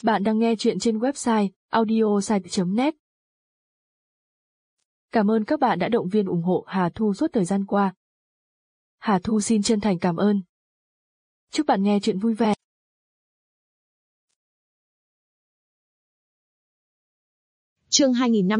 Bạn đang nghe chuyện trên website audiosite.net. Cảm ơn các bạn đã động viên ủng hộ Hà Thu suốt thời gian qua. Hà Thu xin chân thành cảm ơn. Chúc bạn nghe chuyện vui vẻ. Chương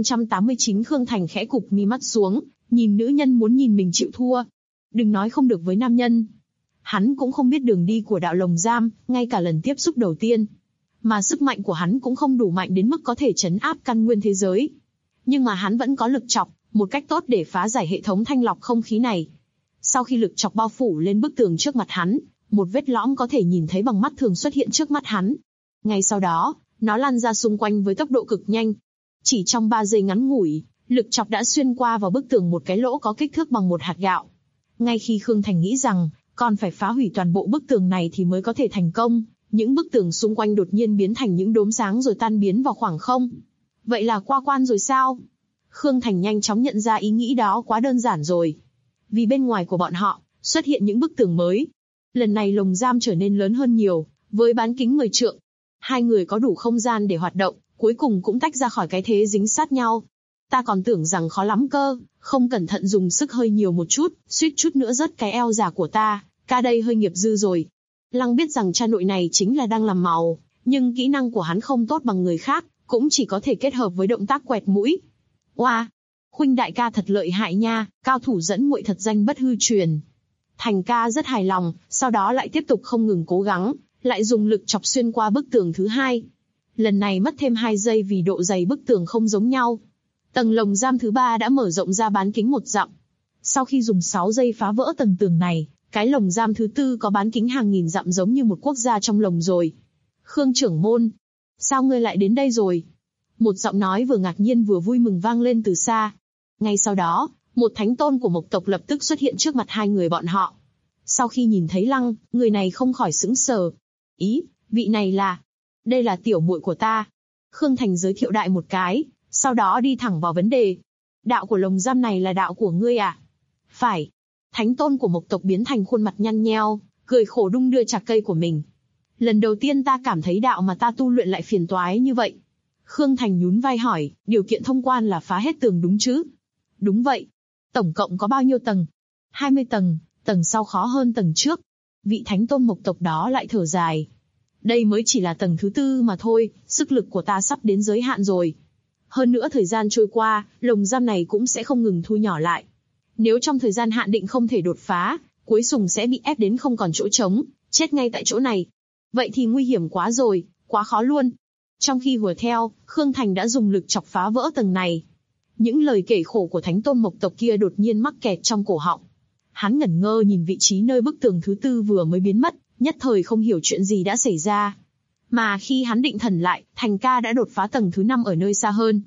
2589. Khương Thành khẽ cụp mi mắt xuống, nhìn nữ nhân muốn nhìn mình chịu thua. Đừng nói không được với nam nhân. Hắn cũng không biết đường đi của đạo lồng giam, ngay cả lần tiếp xúc đầu tiên. Mà sức mạnh của hắn cũng không đủ mạnh đến mức có thể trấn áp căn nguyên thế giới. Nhưng mà hắn vẫn có lực chọc, một cách tốt để phá giải hệ thống thanh lọc không khí này. Sau khi lực chọc bao phủ lên bức tường trước mặt hắn, một vết lõm có thể nhìn thấy bằng mắt thường xuất hiện trước mắt hắn. Ngay sau đó, nó lan ra xung quanh với tốc độ cực nhanh. Chỉ trong 3 giây ngắn ngủi, lực chọc đã xuyên qua vào bức tường một cái lỗ có kích thước bằng một hạt gạo. Ngay khi Khương Thành nghĩ rằng, còn phải phá hủy toàn bộ bức tường này thì mới có thể thành công, những bức tường xung quanh đột nhiên biến thành những đốm sáng rồi tan biến vào khoảng không. Vậy là qua quan rồi sao? Khương Thành nhanh chóng nhận ra ý nghĩ đó quá đơn giản rồi. Vì bên ngoài của bọn họ, xuất hiện những bức tường mới. Lần này lồng giam trở nên lớn hơn nhiều, với bán kính 10 trượng. Hai người có đủ không gian để hoạt động, cuối cùng cũng tách ra khỏi cái thế dính sát nhau. Ta còn tưởng rằng khó lắm cơ, không cẩn thận dùng sức hơi nhiều một chút, suýt chút nữa rớt cái eo già của ta, ca đây hơi nghiệp dư rồi. Lăng biết rằng cha nội này chính là đang làm màu, nhưng kỹ năng của hắn không tốt bằng người khác, cũng chỉ có thể kết hợp với động tác quẹt mũi. Oa, huynh đại ca thật lợi hại nha, cao thủ dẫn muội thật danh bất hư truyền. Thành ca rất hài lòng, sau đó lại tiếp tục không ngừng cố gắng, lại dùng lực chọc xuyên qua bức tường thứ hai. Lần này mất thêm 2 giây vì độ dày bức tường không giống nhau. Tầng lồng giam thứ 3 đã mở rộng ra bán kính 1 dặm. Sau khi dùng 6 giây phá vỡ tầng tường này, cái lồng giam thứ 4 có bán kính hàng nghìn dặm giống như một quốc gia trong lồng rồi. Khương trưởng môn, sao ngươi lại đến đây rồi? Một giọng nói vừa ngạc nhiên vừa vui mừng vang lên từ xa. Ngay sau đó, một thánh tôn của Mộc tộc lập tức xuất hiện trước mặt hai người bọn họ. Sau khi nhìn thấy Lăng, người này không khỏi sững sờ. Ý, vị này là... Đây là tiểu muội của ta. Khương Thành giới thiệu đại một cái, sau đó đi thẳng vào vấn đề. Đạo của lồng giam này là đạo của ngươi à? Phải. Thánh tôn của Mộc tộc biến thành khuôn mặt nhăn nheo, cười khổ đung đưa chạc cây của mình. Lần đầu tiên ta cảm thấy đạo mà ta tu luyện lại phiền toái như vậy. Khương Thành nhún vai hỏi, điều kiện thông quan là phá hết tường đúng chứ? Đúng vậy. Tổng cộng có bao nhiêu tầng? 20 tầng, tầng sau khó hơn tầng trước. Vị thánh tôn Mộc tộc đó lại thở dài. Đây mới chỉ là tầng thứ 4 mà thôi, sức lực của ta sắp đến giới hạn rồi. Hơn nữa thời gian trôi qua, lồng giam này cũng sẽ không ngừng thu nhỏ lại. Nếu trong thời gian hạn định không thể đột phá, cuối cùng sẽ bị ép đến không còn chỗ trống, chết ngay tại chỗ này. Vậy thì nguy hiểm quá rồi, quá khó luôn. Trong khi hùa theo, Khương Thành đã dùng lực chọc phá vỡ tầng này. Những lời kể khổ của thánh tôn Mộc tộc kia đột nhiên mắc kẹt trong cổ họng. Hắn ngẩn ngơ nhìn vị trí nơi bức tường thứ 4 vừa mới biến mất, nhất thời không hiểu chuyện gì đã xảy ra. Mà khi hắn định thần lại, Thành ca đã đột phá tầng thứ 5 ở nơi xa hơn.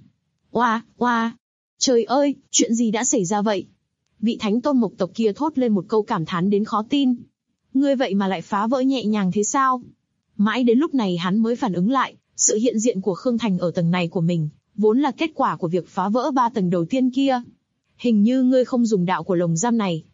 Oa, trời ơi, chuyện gì đã xảy ra vậy? Vị thánh tôn Mộc tộc kia thốt lên một câu cảm thán đến khó tin. Ngươi vậy mà lại phá vỡ nhẹ nhàng thế sao? Mãi đến lúc này hắn mới phản ứng lại, sự hiện diện của Khương Thành ở tầng này của mình, vốn là kết quả của việc phá vỡ 3 tầng đầu tiên kia. Hình như ngươi không dùng đạo của lồng giam này.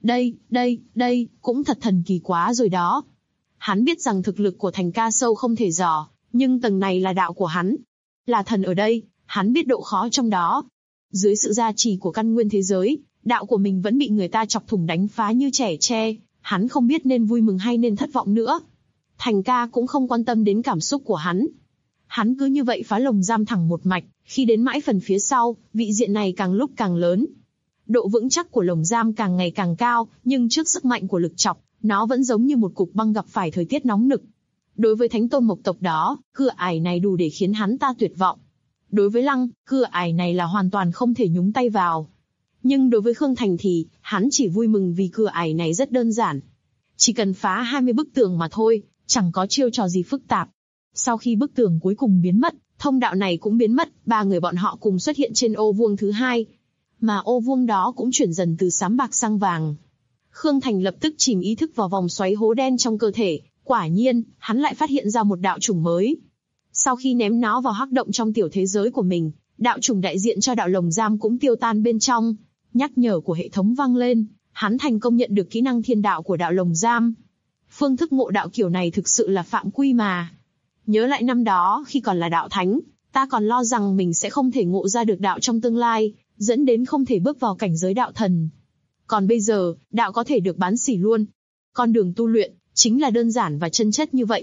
Đây, cũng thật thần kỳ quá rồi đó. Hắn biết rằng thực lực của Thành ca sâu không thể dò, nhưng tầng này là đạo của hắn. Là thần ở đây, hắn biết độ khó trong đó. Dưới sự gia trì của căn nguyên thế giới, đạo của mình vẫn bị người ta chọc thủng đánh phá như trẻ tre, hắn không biết nên vui mừng hay nên thất vọng nữa. Thành ca cũng không quan tâm đến cảm xúc của hắn. Hắn cứ như vậy phá lồng giam thẳng một mạch, khi đến mãi phần phía sau, vị diện này càng lúc càng lớn. Độ vững chắc của lồng giam càng ngày càng cao, nhưng trước sức mạnh của lực chọc, nó vẫn giống như một cục băng gặp phải thời tiết nóng nực. Đối với thánh tôn Mộc tộc đó, cửa ải này đủ để khiến hắn ta tuyệt vọng. Đối với Lăng, cửa ải này là hoàn toàn không thể nhúng tay vào. Nhưng đối với Khương Thành thì, hắn chỉ vui mừng vì cửa ải này rất đơn giản. Chỉ cần phá 20 bức tường mà thôi, chẳng có chiêu trò gì phức tạp. Sau khi bức tường cuối cùng biến mất, thông đạo này cũng biến mất, 3 người bọn họ cùng xuất hiện trên ô vuông thứ 2. Mà ô vuông đó cũng chuyển dần từ xám bạc sang vàng. Khương Thành lập tức chìm ý thức vào vòng xoáy hố đen trong cơ thể, quả nhiên, hắn lại phát hiện ra một đạo chủng mới. Sau khi ném nó vào hắc động trong tiểu thế giới của mình, đạo chủng đại diện cho đạo lồng giam cũng tiêu tan bên trong. Nhắc nhở của hệ thống vang lên, hắn thành công nhận được kỹ năng thiên đạo của đạo lồng giam. Phương thức ngộ đạo kiểu này thực sự là phạm quy mà. Nhớ lại năm đó khi còn là đạo thánh, ta còn lo rằng mình sẽ không thể ngộ ra được đạo trong tương lai, dẫn đến không thể bước vào cảnh giới đạo thần. Còn bây giờ, đạo có thể được bán xỉ luôn. Con đường tu luyện, chính là đơn giản và chân chất như vậy.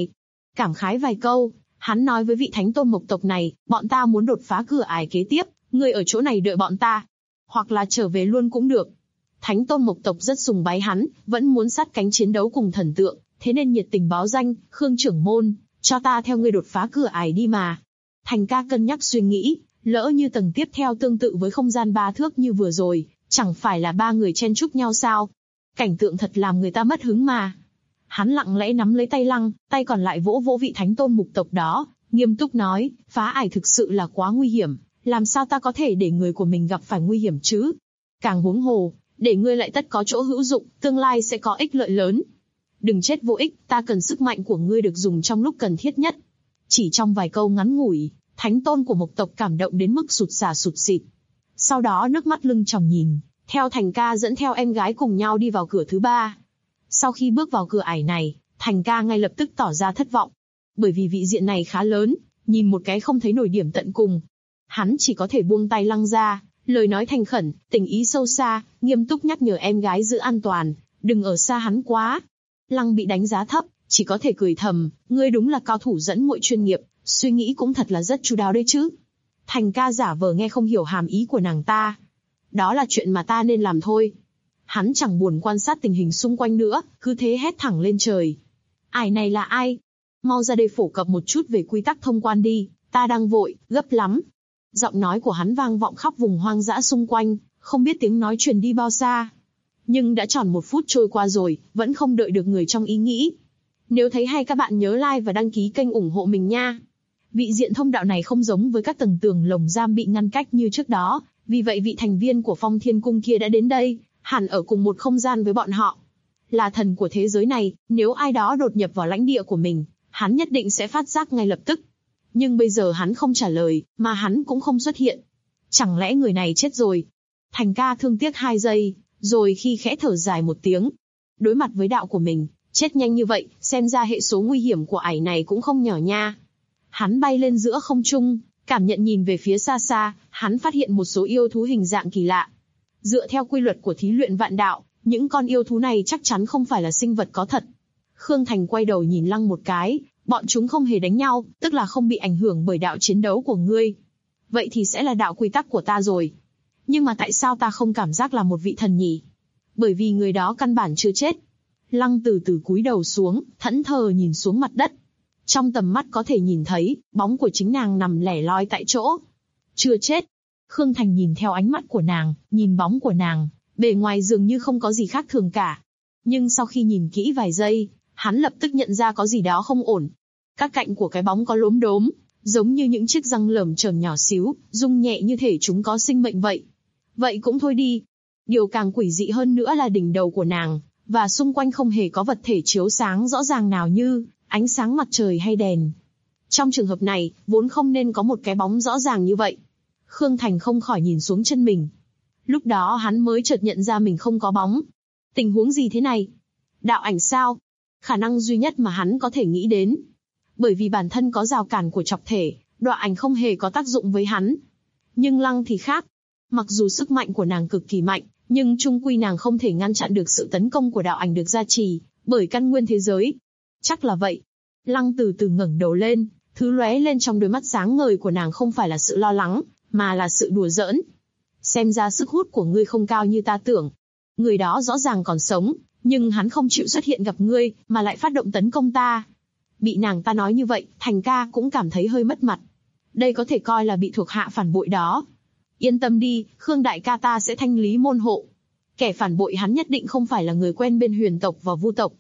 Cảm khái vài câu, hắn nói với vị thánh tôn mộc tộc này, bọn ta muốn đột phá cửa ải kế tiếp, ngươi ở chỗ này đợi bọn ta. Hoặc là trở về luôn cũng được. Thánh tôn mộc tộc rất sùng bái hắn, vẫn muốn sát cánh chiến đấu cùng thần tượng, thế nên nhiệt tình báo danh, Khương trưởng môn, cho ta theo ngươi đột phá cửa ải đi mà. Thành ca cân nhắc suy nghĩ, lỡ như tầng tiếp theo tương tự với không gian 3 thước như vừa rồi, chẳng phải là 3 người chen chúc nhau sao? Cảnh tượng thật làm người ta mất hứng mà. Hắn lặng lẽ nắm lấy tay Lăng, tay còn lại vỗ vỗ vị thánh tôn mục tộc đó, nghiêm túc nói, phá ải thực sự là quá nguy hiểm, làm sao ta có thể để người của mình gặp phải nguy hiểm chứ? Càng huống hồ, để ngươi lại tất có chỗ hữu dụng, tương lai sẽ có ích lợi lớn. Đừng chết vô ích, ta cần sức mạnh của ngươi được dùng trong lúc cần thiết nhất. Chỉ trong vài câu ngắn ngủi, thánh tôn của mộc tộc cảm động đến mức sụt sà sụt sịt. Sau đó nước mắt lưng tròng nhìn, theo Thành ca dẫn theo em gái cùng nhau đi vào cửa thứ 3. Sau khi bước vào cửa ải này, Thành ca ngay lập tức tỏ ra thất vọng. Bởi vì vị diện này khá lớn, nhìn một cái không thấy nổi điểm tận cùng. Hắn chỉ có thể buông tay Lăng ra, lời nói thành khẩn, tình ý sâu xa, nghiêm túc nhắc nhở em gái giữ an toàn, đừng ở xa hắn quá. Lăng bị đánh giá thấp, chỉ có thể cười thầm, ngươi đúng là cao thủ dẫn muội chuyên nghiệp, suy nghĩ cũng thật là rất chu đáo đấy chứ. Thành ca giả vờ nghe không hiểu hàm ý của nàng ta. Đó là chuyện mà ta nên làm thôi. Hắn chẳng buồn quan sát tình hình xung quanh nữa, cứ thế hét thẳng lên trời. Ải này là ai? Mau ra đây phổ cập một chút về quy tắc thông quan đi, ta đang vội, gấp lắm. Giọng nói của hắn vang vọng khắp vùng hoang dã xung quanh, không biết tiếng nói truyền đi bao xa. Nhưng đã tròn 1 phút trôi qua rồi, vẫn không đợi được người trong ý nghĩ. Nếu thấy hay các bạn nhớ like và đăng ký kênh ủng hộ mình nha. Vị diện thông đạo này không giống với các tầng tường lồng giam bị ngăn cách như trước đó, vì vậy vị thành viên của Phong Thiên Cung kia đã đến đây, hẳn ở cùng một không gian với bọn họ. Là thần của thế giới này, nếu ai đó đột nhập vào lãnh địa của mình, hắn nhất định sẽ phát giác ngay lập tức. Nhưng bây giờ hắn không trả lời, mà hắn cũng không xuất hiện. Chẳng lẽ người này chết rồi? Thành ca thương tiếc 2 giây, rồi khi khẽ thở dài một tiếng. Đối mặt với đạo của mình, chết nhanh như vậy, xem ra hệ số nguy hiểm của ải này cũng không nhỏ nha. Hắn bay lên giữa không trung, cảm nhận nhìn về phía xa xa, hắn phát hiện một số yêu thú hình dạng kỳ lạ. Dựa theo quy luật của thí luyện vạn đạo, những con yêu thú này chắc chắn không phải là sinh vật có thật. Khương Thành quay đầu nhìn Lăng một cái, bọn chúng không hề đánh nhau, tức là không bị ảnh hưởng bởi đạo chiến đấu của ngươi. Vậy thì sẽ là đạo quy tắc của ta rồi. Nhưng mà tại sao ta không cảm giác là một vị thần nhỉ? Bởi vì người đó căn bản chưa chết. Lăng từ từ cúi đầu xuống, thẫn thờ nhìn xuống mặt đất. Trong tầm mắt có thể nhìn thấy, bóng của chính nàng nằm lẻ loi tại chỗ. Chưa chết. Khương Thành nhìn theo ánh mắt của nàng, nhìn bóng của nàng, bề ngoài dường như không có gì khác thường cả. Nhưng sau khi nhìn kỹ vài giây, hắn lập tức nhận ra có gì đó không ổn. Các cạnh của cái bóng có lốm đốm, giống như những chiếc răng lởm chởm nhỏ xíu, rung nhẹ như thể chúng có sinh mệnh vậy. Vậy cũng thôi đi. Điều càng quỷ dị hơn nữa là đỉnh đầu của nàng, và xung quanh không hề có vật thể chiếu sáng rõ ràng nào như ánh sáng mặt trời hay đèn. Trong trường hợp này, vốn không nên có một cái bóng rõ ràng như vậy. Khương Thành không khỏi nhìn xuống chân mình. Lúc đó hắn mới chợt nhận ra mình không có bóng. Tình huống gì thế này? Đạo ảnh sao? Khả năng duy nhất mà hắn có thể nghĩ đến. Bởi vì bản thân có rào cản của chọc thể, đạo ảnh không hề có tác dụng với hắn. Nhưng Lăng thì khác. Mặc dù sức mạnh của nàng cực kỳ mạnh, nhưng chung quy nàng không thể ngăn chặn được sự tấn công của đạo ảnh được gia trì bởi căn nguyên thế giới. Chắc là vậy. Lăng từ từ ngẩng đầu lên, thứ lóe lên trong đôi mắt sáng ngời của nàng không phải là sự lo lắng, mà là sự đùa giỡn. Xem ra sức hút của ngươi không cao như ta tưởng. Người đó rõ ràng còn sống, nhưng hắn không chịu xuất hiện gặp ngươi, mà lại phát động tấn công ta. Bị nàng ta nói như vậy, Thành ca cũng cảm thấy hơi mất mặt. Đây có thể coi là bị thuộc hạ phản bội đó. Yên tâm đi, Khương đại ca ta sẽ thanh lý môn hộ. Kẻ phản bội hắn nhất định không phải là người quen bên Huyền tộc và Vu tộc,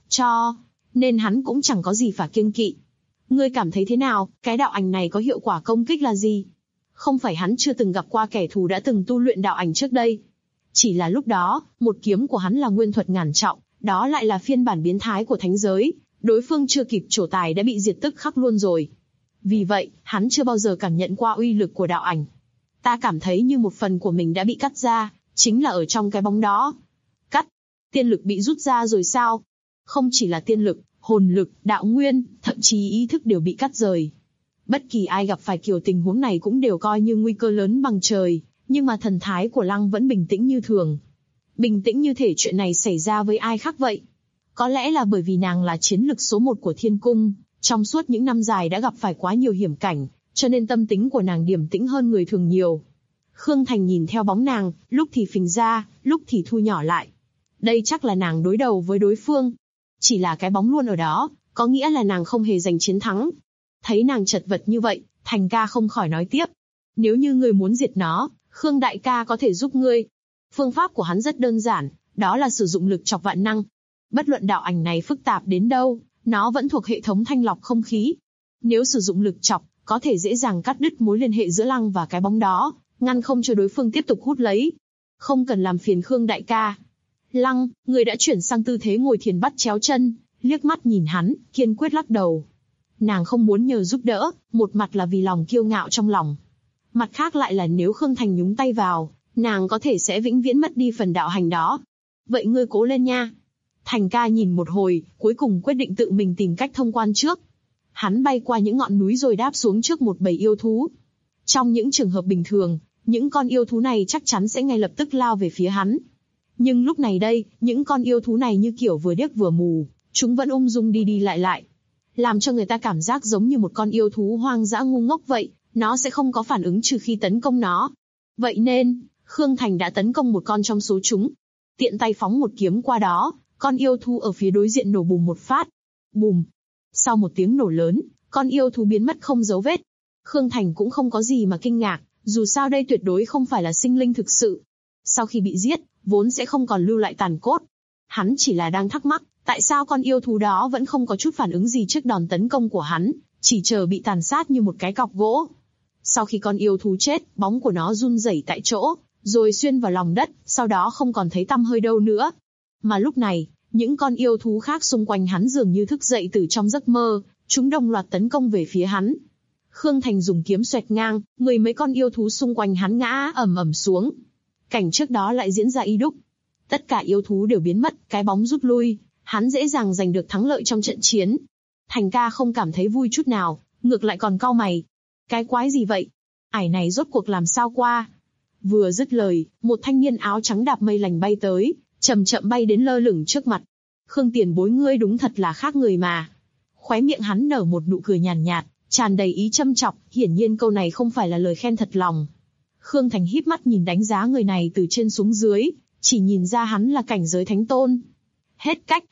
nên hắn cũng chẳng có gì phải kiêng kỵ. Ngươi cảm thấy thế nào, cái đạo ảnh này có hiệu quả công kích là gì? Không phải hắn chưa từng gặp qua kẻ thù đã từng tu luyện đạo ảnh trước đây. Chỉ là lúc đó, một kiếm của hắn là nguyên thuật ngàn trọng, đó lại là phiên bản biến thái của thánh giới, đối phương chưa kịp trổ tài đã bị diệt tức khắc luôn rồi. Vì vậy, hắn chưa bao giờ cảm nhận qua uy lực của đạo ảnh. Ta cảm thấy như một phần của mình đã bị cắt ra, chính là ở trong cái bóng đó. Cắt? Tiên lực bị rút ra rồi sao? Không chỉ là tiên lực, hồn lực, đạo nguyên, thậm chí ý thức đều bị cắt rời. Bất kỳ ai gặp phải kiểu tình huống này cũng đều coi như nguy cơ lớn bằng trời, nhưng mà thần thái của Lăng vẫn bình tĩnh như thường. Bình tĩnh như thể chuyện này xảy ra với ai khác vậy. Có lẽ là bởi vì nàng là chiến lực số 1 của Thiên Cung, trong suốt những năm dài đã gặp phải quá nhiều hiểm cảnh, cho nên tâm tính của nàng điềm tĩnh hơn người thường nhiều. Khương Thành nhìn theo bóng nàng, lúc thì phình ra, lúc thì thu nhỏ lại. Đây chắc là nàng đối đầu với đối phương. Chỉ là cái bóng luôn ở đó, có nghĩa là nàng không hề giành chiến thắng. Thấy nàng chật vật như vậy, Thành ca không khỏi nói tiếp. Nếu như ngươi muốn diệt nó, Khương đại ca có thể giúp ngươi. Phương pháp của hắn rất đơn giản, đó là sử dụng lực chọc vạn năng. Bất luận đạo ảnh này phức tạp đến đâu, nó vẫn thuộc hệ thống thanh lọc không khí. Nếu sử dụng lực chọc, có thể dễ dàng cắt đứt mối liên hệ giữa Lăng và cái bóng đó, ngăn không cho đối phương tiếp tục hút lấy. Không cần làm phiền Khương đại ca. Lăng, người đã chuyển sang tư thế ngồi thiền bắt chéo chân, liếc mắt nhìn hắn, kiên quyết lắc đầu. Nàng không muốn nhờ giúp đỡ, một mặt là vì lòng kiêu ngạo trong lòng. Mặt khác lại là nếu Khương Thành nhúng tay vào, nàng có thể sẽ vĩnh viễn mất đi phần đạo hành đó. Vậy ngươi cố lên nha. Thành ca nhìn một hồi, cuối cùng quyết định tự mình tìm cách thông quan trước. Hắn bay qua những ngọn núi rồi đáp xuống trước một bầy yêu thú. Trong những trường hợp bình thường, những con yêu thú này chắc chắn sẽ ngay lập tức lao về phía hắn. Nhưng lúc này đây, những con yêu thú này như kiểu vừa điếc vừa mù, chúng vẫn ung dung đi đi lại. Làm cho người ta cảm giác giống như một con yêu thú hoang dã ngu ngốc vậy, nó sẽ không có phản ứng trừ khi tấn công nó. Vậy nên, Khương Thành đã tấn công một con trong số chúng. Tiện tay phóng một kiếm qua đó, con yêu thú ở phía đối diện nổ bùm một phát. Bùm! Sau một tiếng nổ lớn, con yêu thú biến mất không dấu vết. Khương Thành cũng không có gì mà kinh ngạc, dù sao đây tuyệt đối không phải là sinh linh thực sự. Sau khi bị giết, vốn sẽ không còn lưu lại tàn cốt. Hắn chỉ là đang thắc mắc, tại sao con yêu thú đó vẫn không có chút phản ứng gì trước đòn tấn công của hắn, chỉ chờ bị tàn sát như một cái cọc gỗ. Sau khi con yêu thú chết, bóng của nó run rẩy tại chỗ, rồi xuyên vào lòng đất, sau đó không còn thấy tăm hơi đâu nữa. Mà lúc này, những con yêu thú khác xung quanh hắn dường như thức dậy từ trong giấc mơ, chúng đồng loạt tấn công về phía hắn. Khương Thành dùng kiếm xoẹt ngang, mười mấy con yêu thú xung quanh hắn ngã ầm ầm xuống. Cảnh trước đó lại diễn ra y đúc. Tất cả yêu thú đều biến mất, cái bóng rút lui, hắn dễ dàng giành được thắng lợi trong trận chiến. Thành ca không cảm thấy vui chút nào, ngược lại còn cau mày. Cái quái gì vậy? Ải này rốt cuộc làm sao qua? Vừa dứt lời, một thanh niên áo trắng đạp mây lành bay tới, chậm chậm bay đến lơ lửng trước mặt. Khương tiền bối ngươi đúng thật là khác người mà. Khóe miệng hắn nở một nụ cười nhàn nhạt, tràn đầy ý châm chọc, hiển nhiên câu này không phải là lời khen thật lòng. Khương Thành híp mắt nhìn đánh giá người này từ trên xuống dưới, chỉ nhìn ra hắn là cảnh giới thánh tôn. Hết cách,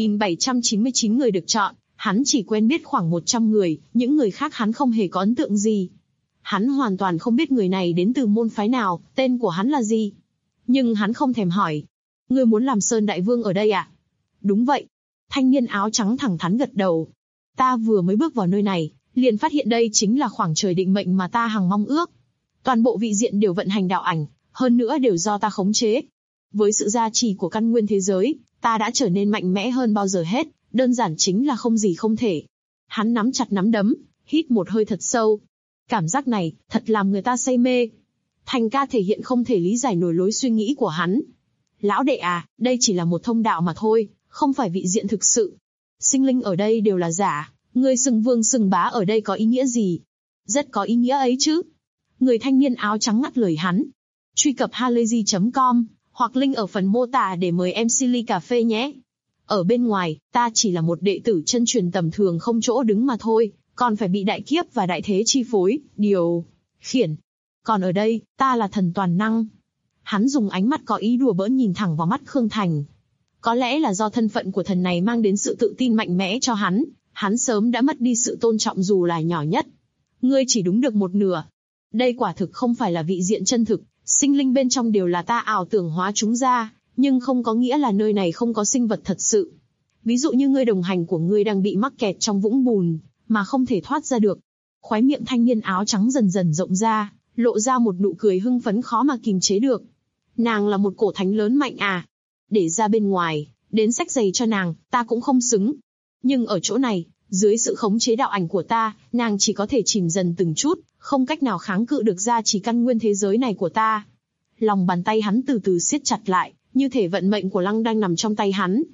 10.799 người được chọn, hắn chỉ quen biết khoảng 100 người, những người khác hắn không hề có ấn tượng gì. Hắn hoàn toàn không biết người này đến từ môn phái nào, tên của hắn là gì. Nhưng hắn không thèm hỏi. Ngươi muốn làm Sơn Đại Vương ở đây à? Đúng vậy. Thanh niên áo trắng thẳng thắn gật đầu. Ta vừa mới bước vào nơi này, liền phát hiện đây chính là khoảng trời định mệnh mà ta hằng mong ước. Toàn bộ vị diện đều vận hành đạo ảnh, hơn nữa đều do ta khống chế. Với sự gia trì của căn nguyên thế giới, ta đã trở nên mạnh mẽ hơn bao giờ hết, đơn giản chính là không gì không thể. Hắn nắm chặt nắm đấm, hít một hơi thật sâu. Cảm giác này, thật làm người ta say mê. Thành ca thể hiện không thể lý giải nổi lối suy nghĩ của hắn. Lão đệ à, đây chỉ là một thông đạo mà thôi, không phải vị diện thực sự. Sinh linh ở đây đều là giả, ngươi xưng vương xưng bá ở đây có ý nghĩa gì? Rất có ý nghĩa ấy chứ. Người thanh niên áo trắng ngắt lời hắn. Truy cập halayzi.com, hoặc link ở phần mô tả để mời em ly cà phê nhé. Ở bên ngoài, ta chỉ là một đệ tử chân truyền tầm thường không chỗ đứng mà thôi, còn phải bị đại kiếp và đại thế chi phối, điều khiển. Còn ở đây, ta là thần toàn năng. Hắn dùng ánh mắt có ý đùa bỡn nhìn thẳng vào mắt Khương Thành. Có lẽ là do thân phận của thần này mang đến sự tự tin mạnh mẽ cho hắn sớm đã mất đi sự tôn trọng dù là nhỏ nhất. Ngươi chỉ đúng được một nửa. Đây quả thực không phải là vị diện chân thực, sinh linh bên trong đều là ta ảo tưởng hóa chúng ra, nhưng không có nghĩa là nơi này không có sinh vật thật sự. Ví dụ như ngươi đồng hành của ngươi đang bị mắc kẹt trong vũng bùn, mà không thể thoát ra được. Khóe miệng thanh niên áo trắng dần dần rộng ra, lộ ra một nụ cười hưng phấn khó mà kìm chế được. Nàng là một cổ thánh lớn mạnh à? Để ra bên ngoài, đến xách giày cho nàng, ta cũng không xứng. Nhưng ở chỗ này, dưới sự khống chế đạo ảnh của ta, nàng chỉ có thể chìm dần từng chút, không cách nào kháng cự được gia trì căn nguyên thế giới này của ta. Lòng bàn tay hắn từ từ siết chặt lại, như thể vận mệnh của Lăng đang nằm trong tay hắn.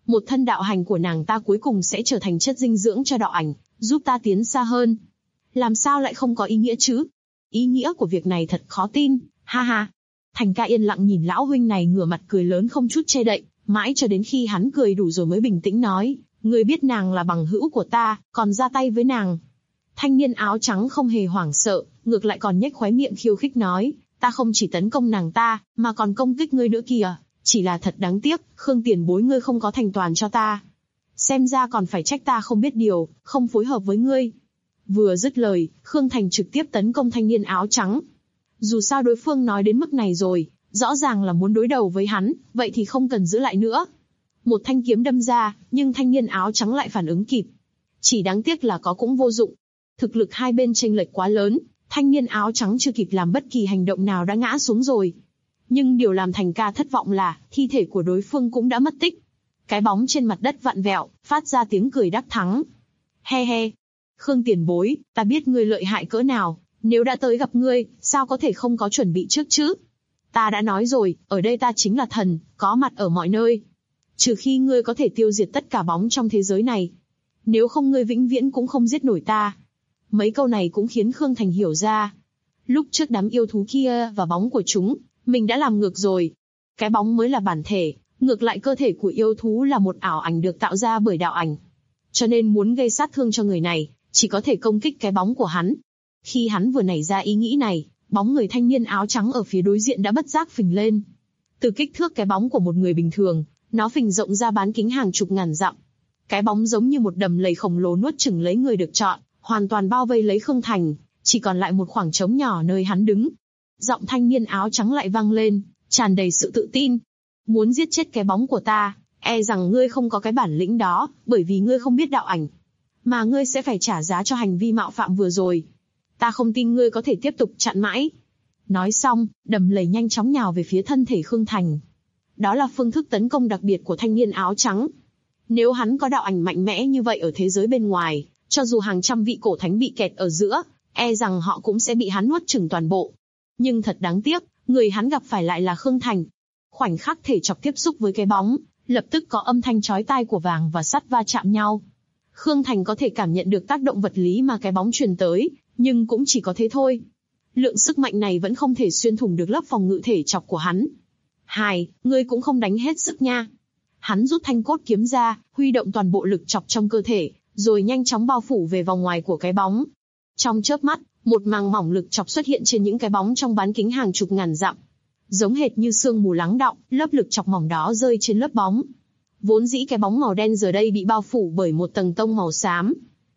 Một thân đạo hành của nàng ta cuối cùng sẽ trở thành chất dinh dưỡng cho đạo ảnh, giúp ta tiến xa hơn. Làm sao lại không có ý nghĩa chứ? Ý nghĩa của việc này thật khó tin, ha ha. Thành Ca yên lặng nhìn lão huynh này ngửa mặt cười lớn không chút che đậy, mãi cho đến khi hắn cười đủ rồi mới bình tĩnh nói, ngươi biết nàng là bằng hữu của ta, còn ra tay với nàng. Thanh niên áo trắng không hề hoảng sợ, ngược lại còn nhếch khóe miệng khiêu khích nói, ta không chỉ tấn công nàng ta, mà còn công kích ngươi nữa kìa, chỉ là thật đáng tiếc, Khương tiền bối ngươi không có thành toàn cho ta. Xem ra còn phải trách ta không biết điều, không phối hợp với ngươi. Vừa dứt lời, Khương Thành trực tiếp tấn công thanh niên áo trắng. Dù sao đối phương nói đến mức này rồi, rõ ràng là muốn đối đầu với hắn, vậy thì không cần giữ lại nữa. Một thanh kiếm đâm ra, nhưng thanh niên áo trắng lại phản ứng kịp. Chỉ đáng tiếc là có cũng vô dụng. Thực lực hai bên chênh lệch quá lớn, thanh niên áo trắng chưa kịp làm bất kỳ hành động nào đã ngã xuống rồi. Nhưng điều làm Thành Ca thất vọng là, thi thể của đối phương cũng đã mất tích. Cái bóng trên mặt đất vặn vẹo, phát ra tiếng cười đắc thắng. He he. Khương tiền bối, ta biết ngươi lợi hại cỡ nào, nếu đã tới gặp ngươi, sao có thể không có chuẩn bị trước chứ? Ta đã nói rồi, ở đây ta chính là thần, có mặt ở mọi nơi. Trừ khi ngươi có thể tiêu diệt tất cả bóng trong thế giới này. Nếu không ngươi vĩnh viễn cũng không giết nổi ta. Mấy câu này cũng khiến Khương Thành hiểu ra. Lúc trước đám yêu thú kia và bóng của chúng, mình đã làm ngược rồi. Cái bóng mới là bản thể, ngược lại cơ thể của yêu thú là một ảo ảnh được tạo ra bởi đạo ảnh. Cho nên muốn gây sát thương cho người này, chỉ có thể công kích cái bóng của hắn. Khi hắn vừa nảy ra ý nghĩ này, bóng người thanh niên áo trắng ở phía đối diện đã bất giác phình lên. Từ kích thước cái bóng của một người bình thường, nó phình rộng ra bán kính hàng chục ngàn dặm. Cái bóng giống như một đầm lầy khổng lồ nuốt chửng lấy người được chọn, hoàn toàn bao vây lấy Khương Thành, chỉ còn lại một khoảng trống nhỏ nơi hắn đứng. Giọng thanh niên áo trắng lại vang lên, tràn đầy sự tự tin. Muốn giết chết cái bóng của ta, e rằng ngươi không có cái bản lĩnh đó, bởi vì ngươi không biết đạo ảnh. Mà ngươi sẽ phải trả giá cho hành vi mạo phạm vừa rồi. Ta không tin ngươi có thể tiếp tục chặn mãi. Nói xong, đầm lầy nhanh chóng nhào về phía thân thể Khương Thành. Đó là phương thức tấn công đặc biệt của thanh niên áo trắng. Nếu hắn có đạo ảnh mạnh mẽ như vậy ở thế giới bên ngoài, cho dù hàng trăm vị cổ thánh bị kẹt ở giữa, e rằng họ cũng sẽ bị hắn nuốt chửng toàn bộ. Nhưng thật đáng tiếc, người hắn gặp phải lại là Khương Thành. Khoảnh khắc thể chọc tiếp xúc với cái bóng, lập tức có âm thanh chói tai của vàng và sắt va chạm nhau. Khương Thành có thể cảm nhận được tác động vật lý mà cái bóng truyền tới, nhưng cũng chỉ có thế thôi. Lượng sức mạnh này vẫn không thể xuyên thủng được lớp phòng ngự thể chọc của hắn. Ngươi cũng không đánh hết sức nha. Hắn rút thanh cốt kiếm ra, huy động toàn bộ lực chọc trong cơ thể, rồi nhanh chóng bao phủ về vòng ngoài của cái bóng. Trong chớp mắt, một màng mỏng lực chọc xuất hiện trên những cái bóng trong bán kính hàng chục ngàn dặm. Giống hệt như sương mù lắng đọng, lớp lực chọc mỏng đó rơi trên lớp bóng. Vốn dĩ cái bóng màu đen giờ đây bị bao phủ bởi một tầng tông màu xám.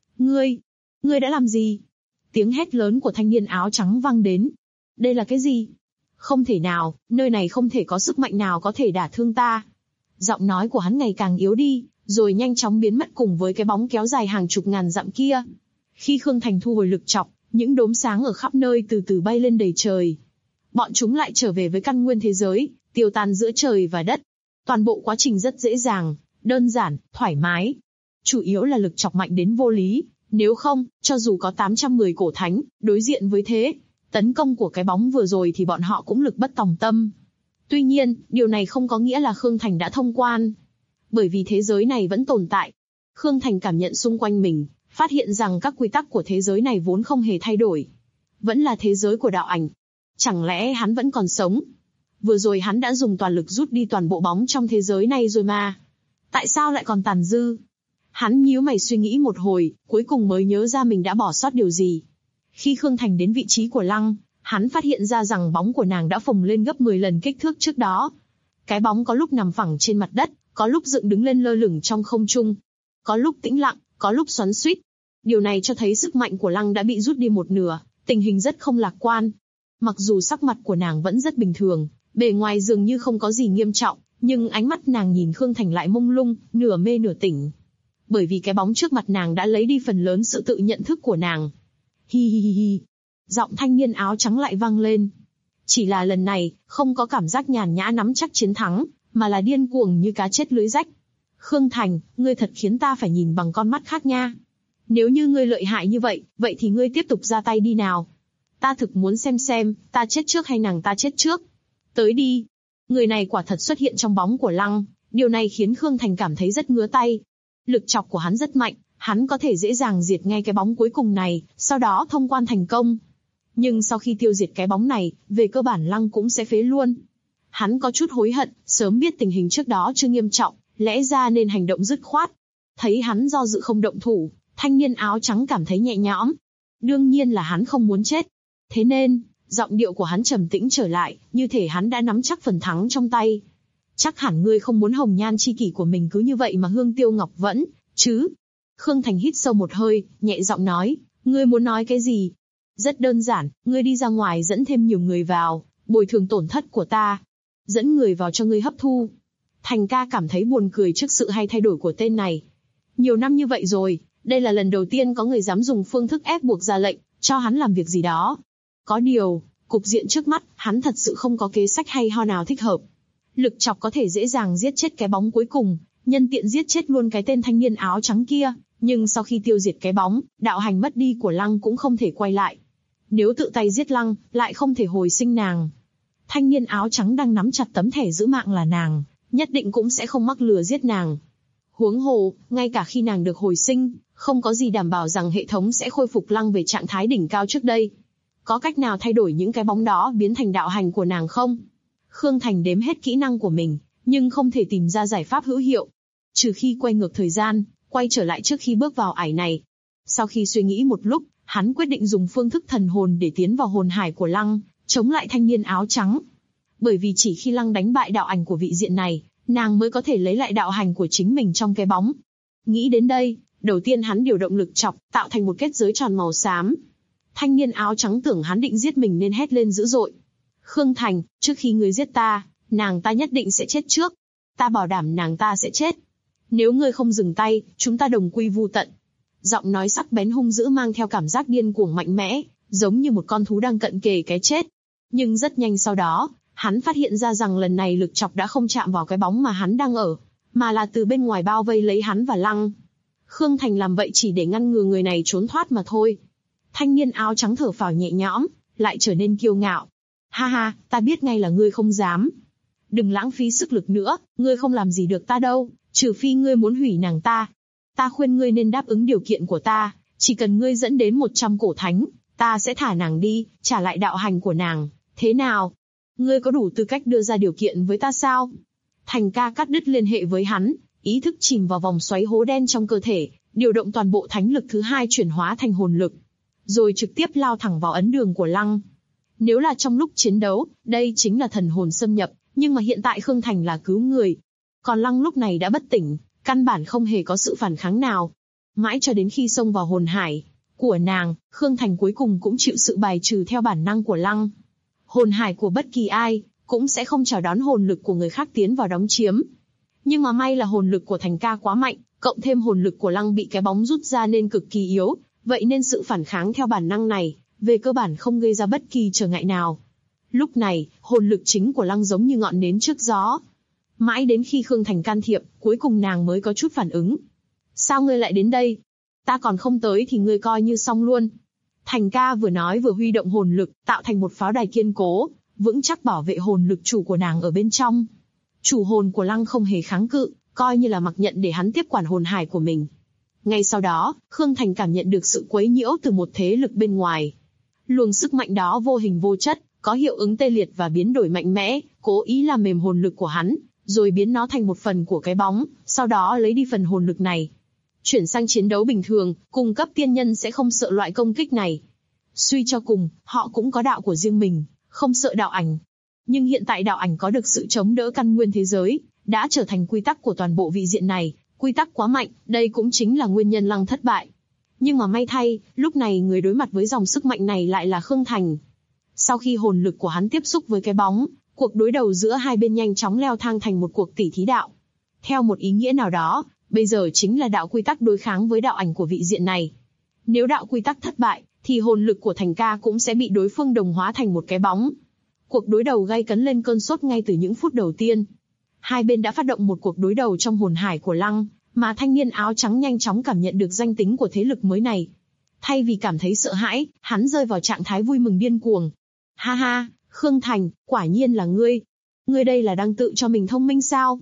Ngươi đã làm gì? Tiếng hét lớn của thanh niên áo trắng vang đến. Đây là cái gì? Không thể nào, nơi này không thể có sức mạnh nào có thể đả thương ta. Giọng nói của hắn ngày càng yếu đi, rồi nhanh chóng biến mất cùng với cái bóng kéo dài hàng chục ngàn dặm kia. Khi Khương Thành thu hồi lực chọc, những đốm sáng ở khắp nơi từ từ bay lên đầy trời. Bọn chúng lại trở về với căn nguyên thế giới, tiêu tan giữa trời và đất. Toàn bộ quá trình rất dễ dàng, đơn giản, thoải mái. Chủ yếu là lực chọc mạnh đến vô lý, nếu không, cho dù có 810 cổ thánh, đối diện với thế tấn công của cái bóng vừa rồi thì bọn họ cũng lực bất tòng tâm. Tuy nhiên, điều này không có nghĩa là Khương Thành đã thông quan. Bởi vì thế giới này vẫn tồn tại. Khương Thành cảm nhận xung quanh mình, phát hiện rằng các quy tắc của thế giới này vốn không hề thay đổi. Vẫn là thế giới của đạo ảnh. Chẳng lẽ hắn vẫn còn sống? Vừa rồi hắn đã dùng toàn lực rút đi toàn bộ bóng trong thế giới này rồi mà. Tại sao lại còn tàn dư? Hắn nhíu mày suy nghĩ một hồi, cuối cùng mới nhớ ra mình đã bỏ sót điều gì. Khi Khương Thành đến vị trí của Lăng, hắn phát hiện ra rằng bóng của nàng đã phồng lên gấp 10 lần kích thước trước đó. Cái bóng có lúc nằm phẳng trên mặt đất, có lúc dựng đứng lên lơ lửng trong không trung. Có lúc tĩnh lặng, có lúc xoắn xuýt. Điều này cho thấy sức mạnh của Lăng đã bị rút đi một nửa, tình hình rất không lạc quan. Mặc dù sắc mặt của nàng vẫn rất bình thường, bề ngoài dường như không có gì nghiêm trọng, nhưng ánh mắt nàng nhìn Khương Thành lại mông lung, nửa mê nửa tỉnh. Bởi vì cái bóng trước mặt nàng đã lấy đi phần lớn sự tự nhận thức của nàng. Hi hi hi hi. Giọng thanh niên áo trắng lại vang lên. Chỉ là lần này, không có cảm giác nhàn nhã nắm chắc chiến thắng, mà là điên cuồng như cá chết lưới rách. Khương Thành, ngươi thật khiến ta phải nhìn bằng con mắt khác nha. Nếu như ngươi lợi hại như vậy, vậy thì ngươi tiếp tục ra tay đi nào. Ta thực muốn xem, ta chết trước hay nàng ta chết trước. Tới đi. Người này quả thật xuất hiện trong bóng của Lăng, Điều này khiến Khương Thành cảm thấy rất ngứa tay. Lực chọc của hắn rất mạnh, hắn có thể dễ dàng diệt ngay cái bóng cuối cùng này, sau đó thông quan thành công. Nhưng sau khi tiêu diệt cái bóng này, về cơ bản Lăng cũng sẽ phế luôn. Hắn có chút hối hận, sớm biết tình hình trước đó chưa nghiêm trọng, lẽ ra nên hành động dứt khoát. Thấy hắn do dự không động thủ, thanh niên áo trắng cảm thấy nhẹ nhõm. Đương nhiên là hắn không muốn chết. Thế nên, giọng điệu của hắn trầm tĩnh trở lại, như thể hắn đã nắm chắc phần thắng trong tay. Chắc hẳn ngươi không muốn hồng nhan chi kỷ của mình cứ như vậy mà hương tiêu ngọc vẫn, chứ? Khương Thành hít sâu một hơi, nhẹ giọng nói, ngươi muốn nói cái gì? Rất đơn giản, ngươi đi ra ngoài dẫn thêm nhiều người vào, bồi thường tổn thất của ta. Dẫn người vào cho ngươi hấp thu. Thành ca cảm thấy buồn cười trước sự hay thay đổi của tên này. Nhiều năm như vậy rồi, đây là lần đầu tiên có người dám dùng phương thức ép buộc ra lệnh, cho hắn làm việc gì đó. Có điều, cục diện trước mắt, hắn thật sự không có kế sách hay ho nào thích hợp. Lực chọc có thể dễ dàng giết chết cái bóng cuối cùng, nhân tiện giết chết luôn cái tên thanh niên áo trắng kia, nhưng sau khi tiêu diệt cái bóng, đạo hành mất đi của Lăng cũng không thể quay lại. Nếu tự tay giết Lăng, lại không thể hồi sinh nàng. Thanh niên áo trắng đang nắm chặt tấm thẻ giữ mạng là nàng, nhất định cũng sẽ không mắc lừa giết nàng. Huống hồ, ngay cả khi nàng được hồi sinh, không có gì đảm bảo rằng hệ thống sẽ khôi phục Lăng về trạng thái đỉnh cao trước đây. Có cách nào thay đổi những cái bóng đó biến thành đạo hành của nàng không? Khương Thành đếm hết kỹ năng của mình, nhưng không thể tìm ra giải pháp hữu hiệu. Trừ khi quay ngược thời gian, quay trở lại trước khi bước vào ải này. Sau khi suy nghĩ một lúc, hắn quyết định dùng phương thức thần hồn để tiến vào hồn hải của Lăng, chống lại thanh niên áo trắng. Bởi vì chỉ khi Lăng đánh bại đạo ảnh của vị diện này, nàng mới có thể lấy lại đạo hành của chính mình trong cái bóng. Nghĩ đến đây, đầu tiên hắn điều động lực chọc, tạo thành một kết giới tròn màu xám. Thanh niên áo trắng tưởng hắn định giết mình nên hét lên dữ dội. Khương Thành, trước khi ngươi giết ta, nàng ta nhất định sẽ chết trước. Ta bảo đảm nàng ta sẽ chết. Nếu ngươi không dừng tay, chúng ta đồng quy vu tận. Giọng nói sắc bén hung dữ mang theo cảm giác điên cuồng mạnh mẽ, giống như một con thú đang cận kề cái chết. Nhưng rất nhanh sau đó, hắn phát hiện ra rằng lần này lực chọc đã không chạm vào cái bóng mà hắn đang ở, mà là từ bên ngoài bao vây lấy hắn và Lăng. Khương Thành làm vậy chỉ để ngăn ngừa người này trốn thoát mà thôi. Thanh niên áo trắng thở phào nhẹ nhõm, lại trở nên kiêu ngạo. Ha ha, ta biết ngay là ngươi không dám. Đừng lãng phí sức lực nữa, ngươi không làm gì được ta đâu, trừ phi ngươi muốn hủy nàng ta. Ta khuyên ngươi nên đáp ứng điều kiện của ta, chỉ cần ngươi dẫn đến 100 cổ thánh, ta sẽ thả nàng đi, trả lại đạo hành của nàng. Thế nào? Ngươi có đủ tư cách đưa ra điều kiện với ta sao? Thành ca cắt đứt liên hệ với hắn, ý thức chìm vào vòng xoáy hố đen trong cơ thể, điều động toàn bộ thánh lực thứ hai chuyển hóa thành hồn lực, rồi trực tiếp lao thẳng vào ấn đường của Lăng. Nếu là trong lúc chiến đấu, đây chính là thần hồn xâm nhập, nhưng mà hiện tại Khương Thành là cứu người. Còn Lăng lúc này đã bất tỉnh, căn bản không hề có sự phản kháng nào. Mãi cho đến khi xông vào hồn hải của nàng, Khương Thành cuối cùng cũng chịu sự bài trừ theo bản năng của Lăng. Hồn hải của bất kỳ ai cũng sẽ không chào đón hồn lực của người khác tiến vào đóng chiếm. Nhưng mà may là hồn lực của Thành ca quá mạnh, cộng thêm hồn lực của Lăng bị cái bóng rút ra nên cực kỳ yếu, vậy nên sự phản kháng theo bản năng này, về cơ bản không gây ra bất kỳ trở ngại nào. Lúc này, hồn lực chính của Lăng giống như ngọn nến trước gió. Mãi đến khi Khương Thành can thiệp, cuối cùng nàng mới có chút phản ứng. Sao ngươi lại đến đây? Ta còn không tới thì ngươi coi như xong luôn. Thành ca vừa nói vừa huy động hồn lực, tạo thành một pháo đài kiên cố, vững chắc bảo vệ hồn lực chủ của nàng ở bên trong. Chủ hồn của Lăng không hề kháng cự, coi như là mặc nhận để hắn tiếp quản hồn hải của mình. Ngay sau đó, Khương Thành cảm nhận được sự quấy nhiễu từ một thế lực bên ngoài. Luồng sức mạnh đó vô hình vô chất, có hiệu ứng tê liệt và biến đổi mạnh mẽ, cố ý làm mềm hồn lực của hắn, rồi biến nó thành một phần của cái bóng, sau đó lấy đi phần hồn lực này. Chuyển sang chiến đấu bình thường, cung cấp tiên nhân sẽ không sợ loại công kích này. Suy cho cùng, họ cũng có đạo của riêng mình, không sợ đạo ảnh. Nhưng hiện tại đạo ảnh có được sự chống đỡ căn nguyên thế giới, đã trở thành quy tắc của toàn bộ vị diện này, quy tắc quá mạnh, đây cũng chính là nguyên nhân Lăng thất bại. Nhưng mà may thay, lúc này người đối mặt với dòng sức mạnh này lại là Khương Thành. Sau khi hồn lực của hắn tiếp xúc với cái bóng, cuộc đối đầu giữa hai bên nhanh chóng leo thang thành một cuộc tỉ thí đạo. Theo một ý nghĩa nào đó, bây giờ chính là đạo quy tắc đối kháng với đạo ảnh của vị diện này. Nếu đạo quy tắc thất bại, thì hồn lực của Thành ca cũng sẽ bị đối phương đồng hóa thành một cái bóng. Cuộc đối đầu gay cấn lên cơn sốt ngay từ những phút đầu tiên. Hai bên đã phát động một cuộc đối đầu trong hồn hải của Lăng, mà thanh niên áo trắng nhanh chóng cảm nhận được danh tính của thế lực mới này. Thay vì cảm thấy sợ hãi, hắn rơi vào trạng thái vui mừng điên cuồng. Ha ha, Khương Thành, quả nhiên là ngươi. Ngươi đây là đang tự cho mình thông minh sao?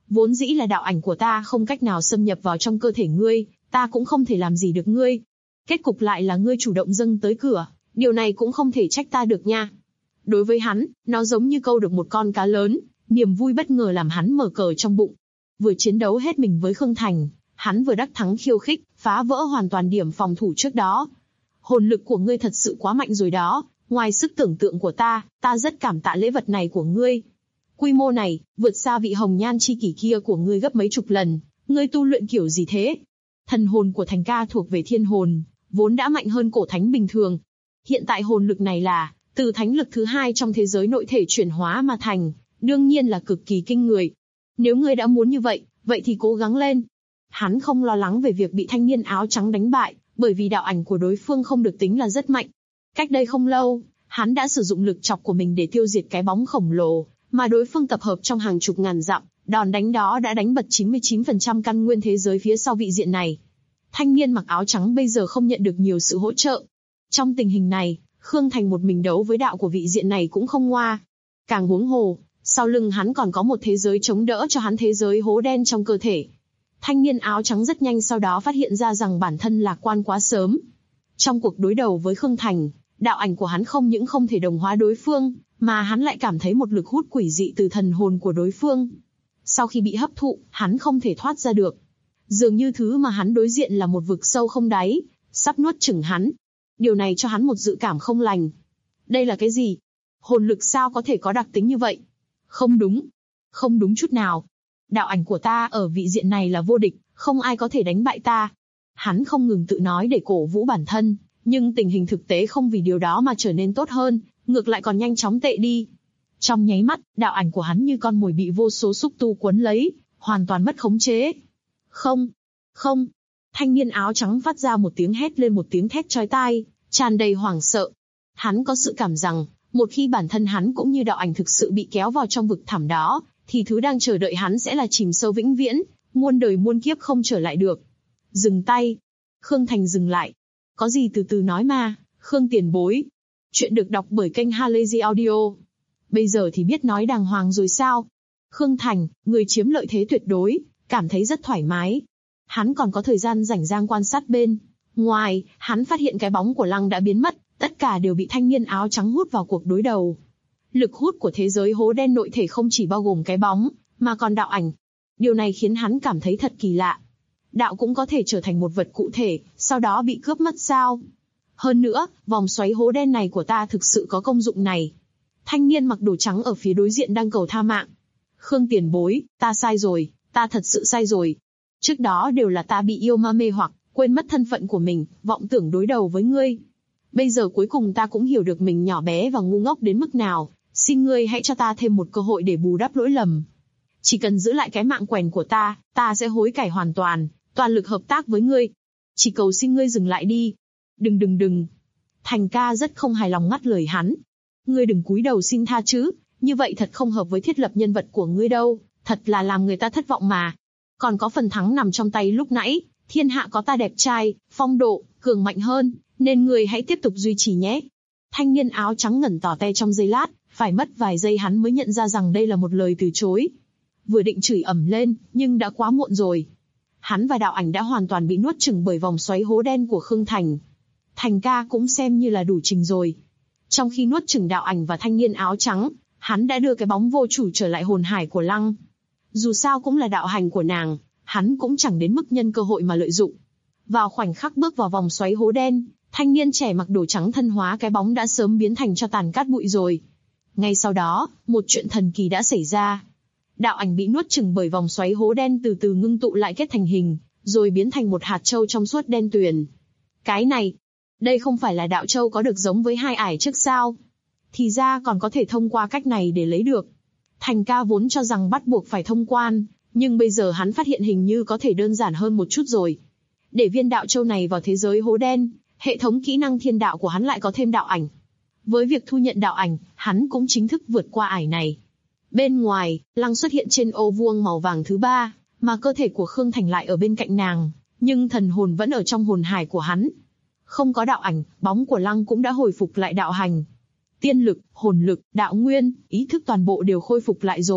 Vốn dĩ là đạo ảnh của ta không cách nào xâm nhập vào trong cơ thể ngươi, ta cũng không thể làm gì được ngươi. Kết cục lại là ngươi chủ động dâng tới cửa, điều này cũng không thể trách ta được nha. Đối với hắn, nó giống như câu được một con cá lớn, niềm vui bất ngờ làm hắn mở cờ trong bụng. Vừa chiến đấu hết mình với Khương Thành, hắn vừa đắc thắng khiêu khích, phá vỡ hoàn toàn điểm phòng thủ trước đó. Hồn lực của ngươi thật sự quá mạnh rồi đó, ngoài sức tưởng tượng của ta rất cảm tạ lễ vật này của ngươi. Quy mô này, vượt xa vị hồng nhan chi kỷ kia của ngươi gấp mấy chục lần, ngươi tu luyện kiểu gì thế? Thần hồn của Thành ca thuộc về thiên hồn, vốn đã mạnh hơn cổ thánh bình thường. Hiện tại hồn lực này là từ thánh lực thứ 2 trong thế giới nội thể chuyển hóa mà thành, đương nhiên là cực kỳ kinh người. Nếu ngươi đã muốn như vậy, vậy thì cố gắng lên. Hắn không lo lắng về việc bị thanh niên áo trắng đánh bại, bởi vì đạo ảnh của đối phương không được tính là rất mạnh. Cách đây không lâu, hắn đã sử dụng lực chọc của mình để tiêu diệt cái bóng khổng lồ, mà đối phương tập hợp trong hàng chục ngàn dặm, đòn đánh đó đã đánh bật 99% căn nguyên thế giới phía sau vị diện này. Thanh niên mặc áo trắng bây giờ không nhận được nhiều sự hỗ trợ. Trong tình hình này, Khương Thành một mình đấu với đạo của vị diện này cũng không ngoa. Càng huống hồ, sau lưng hắn còn có một thế giới chống đỡ cho hắn thế giới hố đen trong cơ thể. Thanh niên áo trắng rất nhanh sau đó phát hiện ra rằng bản thân lạc quan quá sớm. Trong cuộc đối đầu với Khương Thành, đạo ảnh của hắn không những không thể đồng hóa đối phương, mà hắn lại cảm thấy một lực hút quỷ dị từ thần hồn của đối phương. Sau khi bị hấp thụ, hắn không thể thoát ra được. Dường như thứ mà hắn đối diện là một vực sâu không đáy, sắp nuốt chửng hắn. Điều này cho hắn một dự cảm không lành. Đây là cái gì? Hồn lực sao có thể có đặc tính như vậy? Không đúng. Không đúng chút nào. Đạo ảnh của ta ở vị diện này là vô địch, không ai có thể đánh bại ta. Hắn không ngừng tự nói để cổ vũ bản thân, nhưng tình hình thực tế không vì điều đó mà trở nên tốt hơn, ngược lại còn nhanh chóng tệ đi. Trong nháy mắt, đạo ảnh của hắn như con mồi bị vô số xúc tu quấn lấy, hoàn toàn mất khống chế. Không, không. Thanh niên áo trắng phát ra một tiếng hét lên, một tiếng thét chói tai, tràn đầy hoảng sợ. Hắn có sự cảm rằng, một khi bản thân hắn cũng như đạo ảnh thực sự bị kéo vào trong vực thẳm đó, thì thứ đang chờ đợi hắn sẽ là chìm sâu vĩnh viễn, muôn đời muôn kiếp không trở lại được. Dừng tay. Khương Thành dừng lại. Có gì từ từ nói mà, Khương tiền bối. Chuyện được đọc bởi kênh Halazy Audio. Bây giờ thì biết nói đàng hoàng rồi sao? Khương Thành, người chiếm lợi thế tuyệt đối, cảm thấy rất thoải mái. Hắn còn có thời gian rảnh rang quan sát bên ngoài, hắn phát hiện cái bóng của Lăng đã biến mất, tất cả đều bị thanh niên áo trắng hút vào cuộc đối đầu. Lực hút của thế giới hố đen nội thể không chỉ bao gồm cái bóng, mà còn đạo ảnh. Điều này khiến hắn cảm thấy thật kỳ lạ. Đạo cũng có thể trở thành một vật cụ thể, sau đó bị cướp mất sao? Hơn nữa, vòng xoáy hố đen này của ta thực sự có công dụng này. Thanh niên mặc đồ trắng ở phía đối diện đang cầu tha mạng. Khương tiền bối, ta sai rồi, ta thật sự sai rồi. Trước đó đều là ta bị yêu ma mê hoặc, quên mất thân phận của mình, vọng tưởng đối đầu với ngươi. Bây giờ cuối cùng ta cũng hiểu được mình nhỏ bé và ngu ngốc đến mức nào, xin ngươi hãy cho ta thêm một cơ hội để bù đắp lỗi lầm. Chỉ cần giữ lại cái mạng quèn của ta sẽ hối cải hoàn toàn, toàn lực hợp tác với ngươi. Chỉ cầu xin ngươi dừng lại đi. Đừng. Thành ca rất không hài lòng ngắt lời hắn. Ngươi đừng cúi đầu xin tha chứ, như vậy thật không hợp với thiết lập nhân vật của ngươi đâu, thật là làm người ta thất vọng mà. Còn có phần thắng nằm trong tay lúc nãy, thiên hạ có ta đẹp trai, phong độ, cường mạnh hơn, nên ngươi hãy tiếp tục duy trì nhé. Thanh niên áo trắng ngẩn tỏ te trong giây lát, phải mất vài giây hắn mới nhận ra rằng đây là một lời từ chối. Vừa định chửi ầm lên, nhưng đã quá muộn rồi. Hắn và đạo ảnh đã hoàn toàn bị nuốt chửng bởi vòng xoáy hố đen của Khương Thành. Thành ca cũng xem như là đủ trình rồi. Trong khi nuốt chửng đạo ảnh và thanh niên áo trắng, hắn đã đưa cái bóng vô chủ trở lại hồn hải của Lăng. Dù sao cũng là đạo hành của nàng, hắn cũng chẳng đến mức nhân cơ hội mà lợi dụng. Vào khoảnh khắc bước vào vòng xoáy hố đen, thanh niên trẻ mặc đồ trắng thân hóa cái bóng đã sớm biến thành cho tàn cát bụi rồi. Ngay sau đó, một chuyện thần kỳ đã xảy ra. Đạo ảnh bị nuốt chửng bởi vòng xoáy hố đen từ từ ngưng tụ lại kết thành hình, rồi biến thành một hạt châu trong suốt đen tuyền. Cái này, đây không phải là đạo châu có được giống với hai ải trước sao? Thì ra còn có thể thông qua cách này để lấy được. Thành ca vốn cho rằng bắt buộc phải thông quan, nhưng bây giờ hắn phát hiện hình như có thể đơn giản hơn một chút rồi. Để viên đạo châu này vào thế giới hố đen, hệ thống kỹ năng thiên đạo của hắn lại có thêm đạo ảnh. Với việc thu nhận đạo ảnh, hắn cũng chính thức vượt qua ải này. Bên ngoài, Lăng xuất hiện trên ô vuông màu vàng thứ 3, mà cơ thể của Khương Thành lại ở bên cạnh nàng, nhưng thần hồn vẫn ở trong hồn hải của hắn. Không có đạo ảnh, bóng của Lăng cũng đã hồi phục lại đạo hành. Tiên lực, hồn lực, đạo nguyên, ý thức toàn bộ đều khôi phục lại rồi,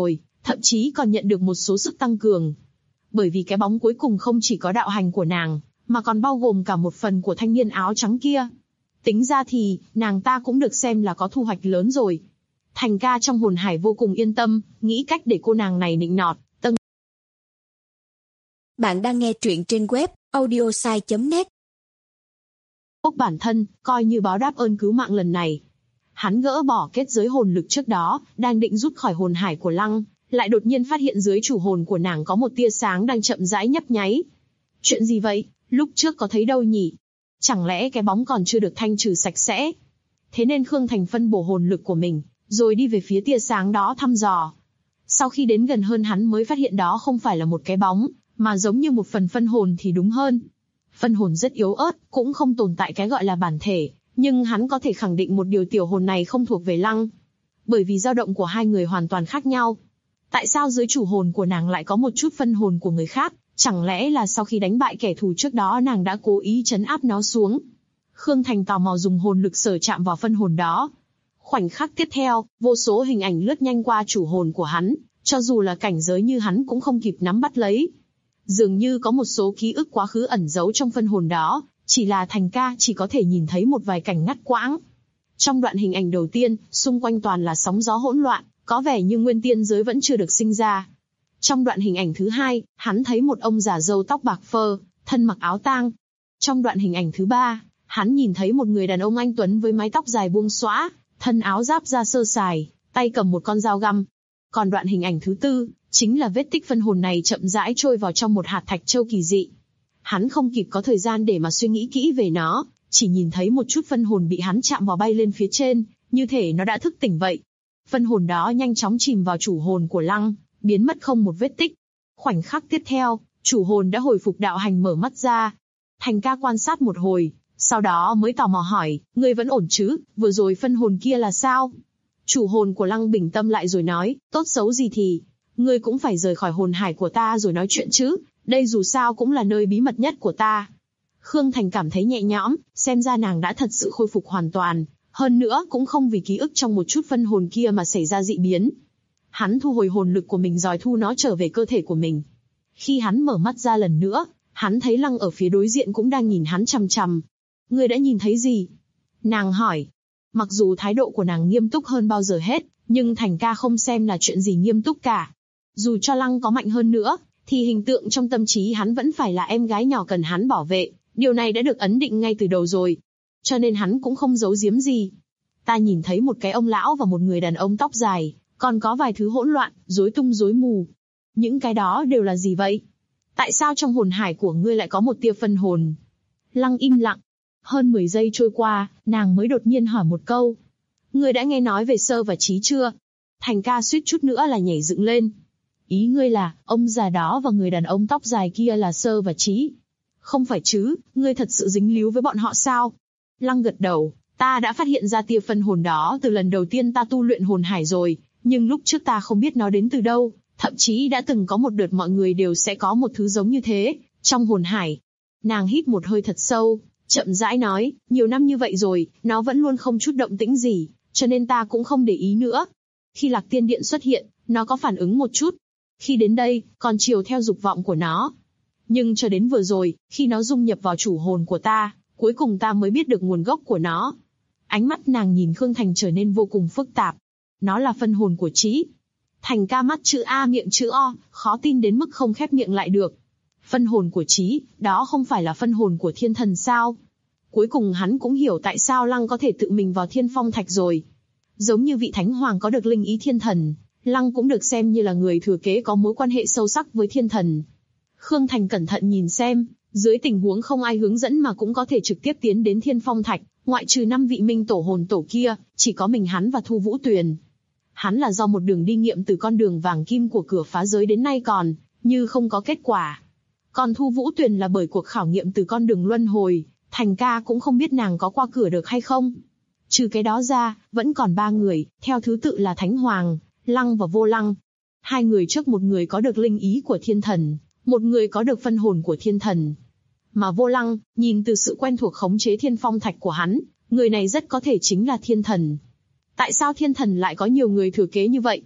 thậm chí còn nhận được một số sức tăng cường. Bởi vì cái bóng cuối cùng không chỉ có đạo hành của nàng, mà còn bao gồm cả một phần của thanh niên áo trắng kia. Tính ra thì, nàng ta cũng được xem là có thu hoạch lớn rồi. Thành ca trong hồn hải vô cùng yên tâm, nghĩ cách để cô nàng này nịnh nọt. Bạn đang nghe truyện trên web audiosai.net. Bản thân, coi như báo đáp ơn cứu mạng lần này. Hắn gỡ bỏ kết giới hồn lực trước đó, đang định rút khỏi hồn hải của Lăng, lại đột nhiên phát hiện dưới chủ hồn của nàng có một tia sáng đang chậm rãi nhấp nháy. Chuyện gì vậy? Lúc trước có thấy đâu nhỉ? Chẳng lẽ cái bóng còn chưa được thanh trừ sạch sẽ? Thế nên Khương Thành phân bổ hồn lực của mình, rồi đi về phía tia sáng đó thăm dò. Sau khi đến gần hơn hắn mới phát hiện đó không phải là một cái bóng, mà giống như một phần phân hồn thì đúng hơn. Phân hồn rất yếu ớt, cũng không tồn tại cái gọi là bản thể, nhưng hắn có thể khẳng định một điều, tiểu hồn này không thuộc về Lăng. Bởi vì dao động của hai người hoàn toàn khác nhau. Tại sao dưới chủ hồn của nàng lại có một chút phân hồn của người khác? Chẳng lẽ là sau khi đánh bại kẻ thù trước đó nàng đã cố ý trấn áp nó xuống? Khương Thành tò mò dùng hồn lực sở chạm vào phân hồn đó. Khoảnh khắc tiếp theo, vô số hình ảnh lướt nhanh qua chủ hồn của hắn, cho dù là cảnh giới như hắn cũng không kịp nắm bắt lấy. Dường như có một số ký ức quá khứ ẩn giấu trong phân hồn đó, chỉ là Thành ca chỉ có thể nhìn thấy một vài cảnh ngắt quãng. Trong đoạn hình ảnh đầu tiên, xung quanh toàn là sóng gió hỗn loạn, có vẻ như nguyên tiên giới vẫn chưa được sinh ra. Trong đoạn hình ảnh thứ hai, hắn thấy một ông già râu tóc bạc phơ, thân mặc áo tang. Trong đoạn hình ảnh thứ ba, hắn nhìn thấy một người đàn ông anh tuấn với mái tóc dài buông xõa, thân áo giáp da sơ sài, tay cầm một con dao găm. Còn đoạn hình ảnh thứ tư, chính là vết tích phân hồn này chậm rãi trôi vào trong một hạt thạch châu kỳ dị. Hắn không kịp có thời gian để mà suy nghĩ kỹ về nó, chỉ nhìn thấy một chút phân hồn bị hắn chạm vào bay lên phía trên, như thể nó đã thức tỉnh vậy. Phân hồn đó nhanh chóng chìm vào chủ hồn của Lăng, biến mất không một vết tích. Khoảnh khắc tiếp theo, chủ hồn đã hồi phục đạo hành mở mắt ra. Thành ca quan sát một hồi, sau đó mới tò mò hỏi, ngươi vẫn ổn chứ, vừa rồi phân hồn kia là sao? Chủ hồn của Lăng bình tâm lại rồi nói, tốt xấu gì thì, ngươi cũng phải rời khỏi hồn hải của ta rồi nói chuyện chứ, đây dù sao cũng là nơi bí mật nhất của ta. Khương Thành cảm thấy nhẹ nhõm, xem ra nàng đã thật sự khôi phục hoàn toàn, hơn nữa cũng không vì ký ức trong một chút phân hồn kia mà xảy ra dị biến. Hắn thu hồi hồn lực của mình rồi thu nó trở về cơ thể của mình. Khi hắn mở mắt ra lần nữa, hắn thấy Lăng ở phía đối diện cũng đang nhìn hắn chằm chằm. Ngươi đã nhìn thấy gì? Nàng hỏi. Mặc dù thái độ của nàng nghiêm túc hơn bao giờ hết, nhưng Thành ca không xem là chuyện gì nghiêm túc cả. Dù cho Lăng có mạnh hơn nữa, thì hình tượng trong tâm trí hắn vẫn phải là em gái nhỏ cần hắn bảo vệ, điều này đã được ấn định ngay từ đầu rồi. Cho nên hắn cũng không giấu giếm gì. Ta nhìn thấy một cái ông lão và một người đàn ông tóc dài, còn có vài thứ hỗn loạn, rối tung rối mù. Những cái đó đều là gì vậy? Tại sao trong hồn hải của ngươi lại có một tia phân hồn? Lăng im lặng. Hơn 10 giây trôi qua, nàng mới đột nhiên hỏi một câu. Ngươi đã nghe nói về Sơ và Trí chưa? Thành ca suýt chút nữa là nhảy dựng lên. Ý ngươi là, ông già đó và người đàn ông tóc dài kia là Sơ và Trí? Không phải chứ, ngươi thật sự dính líu với bọn họ sao? Lăng gật đầu, ta đã phát hiện ra tia phân hồn đó từ lần đầu tiên ta tu luyện hồn hải rồi, nhưng lúc trước ta không biết nó đến từ đâu, thậm chí đã từng có một đợt mọi người đều sẽ có một thứ giống như thế, trong hồn hải. Nàng hít một hơi thật sâu, chậm rãi nói, nhiều năm như vậy rồi, nó vẫn luôn không chút động tĩnh gì, cho nên ta cũng không để ý nữa. Khi Lạc Tiên Điện xuất hiện, nó có phản ứng một chút. Khi đến đây, còn chiều theo dục vọng của nó. Nhưng cho đến vừa rồi, khi nó dung nhập vào chủ hồn của ta, cuối cùng ta mới biết được nguồn gốc của nó. Ánh mắt nàng nhìn Khương Thành trở nên vô cùng phức tạp. Nó là phân hồn của Trí. Thành ca mắt chữ A miệng chữ O, khó tin đến mức không khép miệng lại được. Phân hồn của Trí, đó không phải là phân hồn của thiên thần sao? Cuối cùng hắn cũng hiểu tại sao Lăng có thể tự mình vào Thiên Phong Thạch rồi. Giống như vị thánh hoàng có được linh ý thiên thần, Lăng cũng được xem như là người thừa kế có mối quan hệ sâu sắc với thiên thần. Khương Thành cẩn thận nhìn xem, dưới tình huống không ai hướng dẫn mà cũng có thể trực tiếp tiến đến Thiên Phong Thạch, ngoại trừ 5 vị minh tổ hồn tổ kia, chỉ có mình hắn và Thu Vũ Tuyền. Hắn là do một đường đi nghiệm từ con đường vàng kim của cửa phá giới đến nay còn, như không có kết quả. Còn Thu Vũ Tuyền là bởi cuộc khảo nghiệm từ con đường luân hồi, Thành ca cũng không biết nàng có qua cửa được hay không. Trừ cái đó ra, vẫn còn 3 người, theo thứ tự là Thánh Hoàng, Lăng và Vô Lăng. 2 người trước, một người có được linh ý của thiên thần, một người có được phân hồn của thiên thần. Mà Vô Lăng, nhìn từ sự quen thuộc khống chế Thiên Phong Thạch của hắn, người này rất có thể chính là thiên thần. Tại sao thiên thần lại có nhiều người thừa kế như vậy?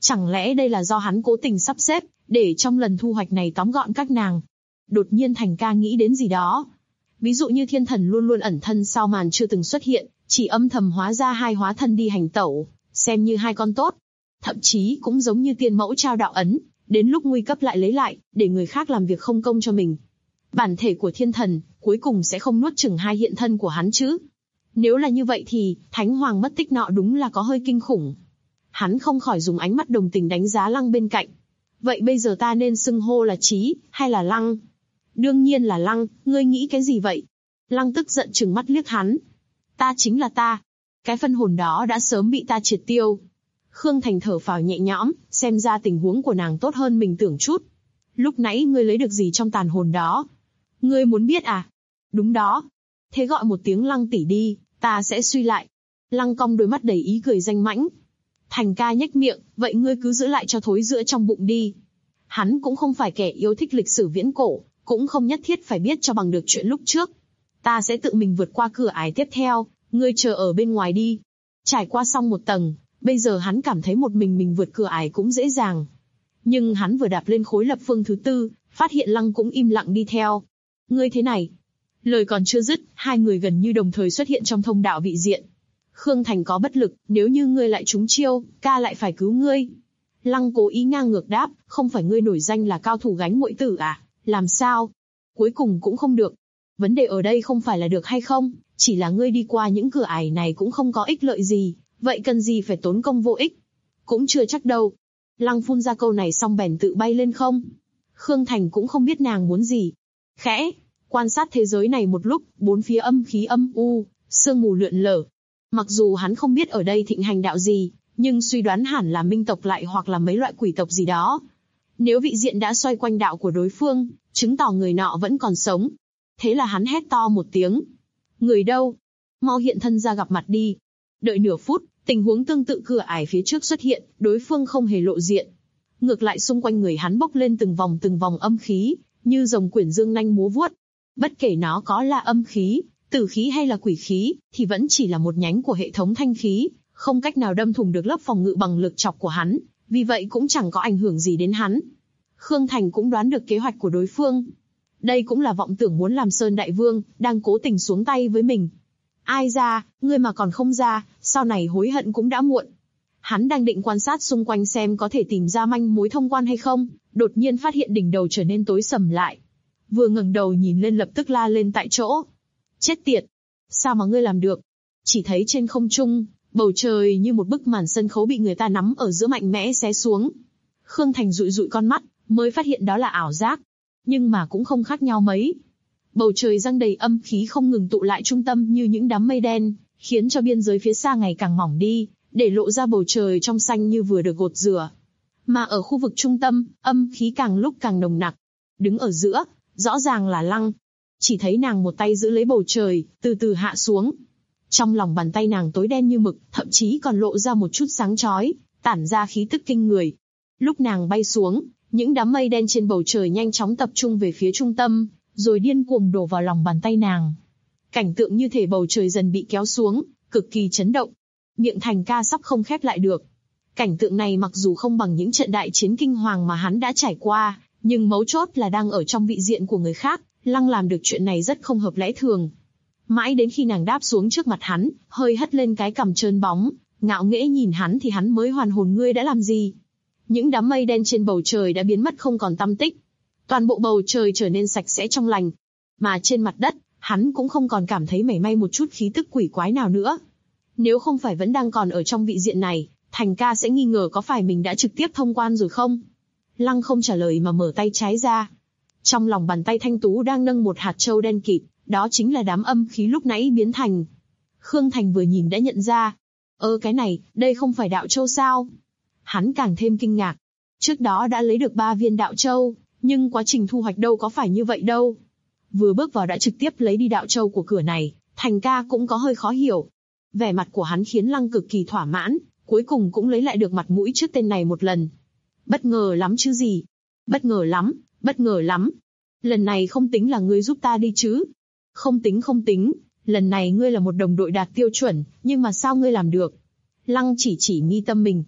Chẳng lẽ đây là do hắn cố tình sắp xếp, để trong lần thu hoạch này tóm gọn các nàng? Đột nhiên Thành ca nghĩ đến gì đó. Ví dụ như thiên thần luôn luôn ẩn thân sau màn chưa từng xuất hiện, chỉ âm thầm hóa ra hai hóa thân đi hành tẩu, xem như hai con tốt. Thậm chí cũng giống như tiên mẫu trao đạo ấn, đến lúc nguy cấp lại lấy lại, để người khác làm việc không công cho mình. Bản thể của thiên thần, cuối cùng sẽ không nuốt chửng hai hiện thân của hắn chứ. Nếu là như vậy thì, Thánh Hoàng mất tích nọ đúng là có hơi kinh khủng. Hắn không khỏi dùng ánh mắt đồng tình đánh giá Lăng bên cạnh. Vậy bây giờ ta nên xưng hô là Chí, hay là Lăng? Đương nhiên là Lăng, ngươi nghĩ cái gì vậy? Lăng tức giận trừng mắt liếc hắn. Ta chính là ta. Cái phân hồn đó đã sớm bị ta triệt tiêu. Khương Thành thở phào nhẹ nhõm, xem ra tình huống của nàng tốt hơn mình tưởng chút. Lúc nãy ngươi lấy được gì trong tàn hồn đó? Ngươi muốn biết à? Đúng đó. Thế gọi một tiếng Lăng tỷ đi, ta sẽ suy lại. Lăng cong đôi mắt đầy ý cười danh mãnh. Thành ca nhếch miệng, vậy ngươi cứ giữ lại cho thối giữa trong bụng đi. Hắn cũng không phải kẻ yêu thích lịch sử viễn cổ, cũng không nhất thiết phải biết cho bằng được chuyện lúc trước. Ta sẽ tự mình vượt qua cửa ải tiếp theo, ngươi chờ ở bên ngoài đi. Trải qua xong một tầng, bây giờ hắn cảm thấy một mình vượt cửa ải cũng dễ dàng. Nhưng hắn vừa đạp lên khối lập phương thứ tư, phát hiện Lăng cũng im lặng đi theo. Ngươi thế này. Lời còn chưa dứt, hai người gần như đồng thời xuất hiện trong thông đạo vị diện. Khương Thành có bất lực, nếu như ngươi lại trúng chiêu, ca lại phải cứu ngươi. Lăng cố ý ngang ngược đáp, không phải ngươi nổi danh là cao thủ gánh muội tử à, làm sao? Cuối cùng cũng không được. Vấn đề ở đây không phải là được hay không, chỉ là ngươi đi qua những cửa ải này cũng không có ích lợi gì, vậy cần gì phải tốn công vô ích? Cũng chưa chắc đâu. Lăng phun ra câu này xong bèn tự bay lên không. Khương Thành cũng không biết nàng muốn gì. Khẽ, quan sát thế giới này một lúc, bốn phía âm khí âm u, sương mù lượn lờ. Mặc dù hắn không biết ở đây thịnh hành đạo gì, nhưng suy đoán hẳn là minh tộc lại hoặc là mấy loại quỷ tộc gì đó. Nếu vị diện đã xoay quanh đạo của đối phương, chứng tỏ người nọ vẫn còn sống. Thế là hắn hét to một tiếng. Người đâu? Mau hiện thân ra gặp mặt đi. Đợi nửa phút, tình huống tương tự cửa ải phía trước xuất hiện, đối phương không hề lộ diện. Ngược lại xung quanh người hắn bốc lên từng vòng âm khí, như rồng quyển dương nanh múa vuốt. Bất kể nó có là âm khí, tử khí hay là quỷ khí, thì vẫn chỉ là một nhánh của hệ thống thanh khí, không cách nào đâm thủng được lớp phòng ngự bằng lực chọc của hắn, vì vậy cũng chẳng có ảnh hưởng gì đến hắn. Khương Thành cũng đoán được kế hoạch của đối phương. Đây cũng là vọng tưởng muốn làm Sơn Đại Vương, đang cố tình xuống tay với mình. Ai ra, ngươi mà còn không ra, sau này hối hận cũng đã muộn. Hắn đang định quan sát xung quanh xem có thể tìm ra manh mối thông quan hay không, đột nhiên phát hiện đỉnh đầu trở nên tối sầm lại. Vừa ngẩng đầu nhìn lên lập tức la lên tại chỗ. Chết tiệt! Sao mà ngươi làm được? Chỉ thấy trên không trung, bầu trời như một bức màn sân khấu bị người ta nắm ở giữa mạnh mẽ xé xuống. Khương Thành dụi dụi con mắt, mới phát hiện đó là ảo giác. Nhưng mà cũng không khác nhau mấy. Bầu trời giăng đầy âm khí không ngừng tụ lại trung tâm như những đám mây đen, khiến cho biên giới phía xa ngày càng mỏng đi, để lộ ra bầu trời trong xanh như vừa được gột rửa. Mà ở khu vực trung tâm, âm khí càng lúc càng nồng nặc. Đứng ở giữa, rõ ràng là Lăng. Chỉ thấy nàng một tay giữ lấy bầu trời, từ từ hạ xuống. Trong lòng bàn tay nàng tối đen như mực, thậm chí còn lộ ra một chút sáng chói, tản ra khí tức kinh người. Lúc nàng bay xuống, những đám mây đen trên bầu trời nhanh chóng tập trung về phía trung tâm, rồi điên cuồng đổ vào lòng bàn tay nàng. Cảnh tượng như thể bầu trời dần bị kéo xuống, cực kỳ chấn động. Miệng Thành ca sắp không khép lại được. Cảnh tượng này mặc dù không bằng những trận đại chiến kinh hoàng mà hắn đã trải qua, nhưng mấu chốt là đang ở trong vị diện của người khác, Lăng làm được chuyện này rất không hợp lẽ thường. Mãi đến khi nàng đáp xuống trước mặt hắn, hơi hất lên cái cằm trơn bóng, ngạo nghễ nhìn hắn thì hắn mới hoàn hồn. Ngươi đã làm gì? Những đám mây đen trên bầu trời đã biến mất không còn tăm tích. Toàn bộ bầu trời trở nên sạch sẽ trong lành. Mà trên mặt đất, hắn cũng không còn cảm thấy mảy may một chút khí tức quỷ quái nào nữa. Nếu không phải vẫn đang còn ở trong vị diện này, Thành ca sẽ nghi ngờ có phải mình đã trực tiếp thông quan rồi không? Lăng không trả lời mà mở tay trái ra. Trong lòng bàn tay thanh tú đang nâng một hạt châu đen kịt, đó chính là đám âm khí lúc nãy biến thành. Khương Thành vừa nhìn đã nhận ra. Cái này, đây không phải đạo châu sao? Hắn càng thêm kinh ngạc. Trước đó đã lấy được 3 viên đạo châu, nhưng quá trình thu hoạch đâu có phải như vậy đâu. Vừa bước vào đã trực tiếp lấy đi đạo châu của cửa này, Thành ca cũng có hơi khó hiểu. Vẻ mặt của hắn khiến Lăng cực kỳ thỏa mãn, cuối cùng cũng lấy lại được mặt mũi trước tên này một lần. Bất ngờ lắm chứ gì? Bất ngờ lắm, bất ngờ lắm. Lần này không tính là ngươi giúp ta đi chứ? Không tính, lần này ngươi là một đồng đội đạt tiêu chuẩn, nhưng mà sao ngươi làm được? Lăng chỉ mi tâm mình.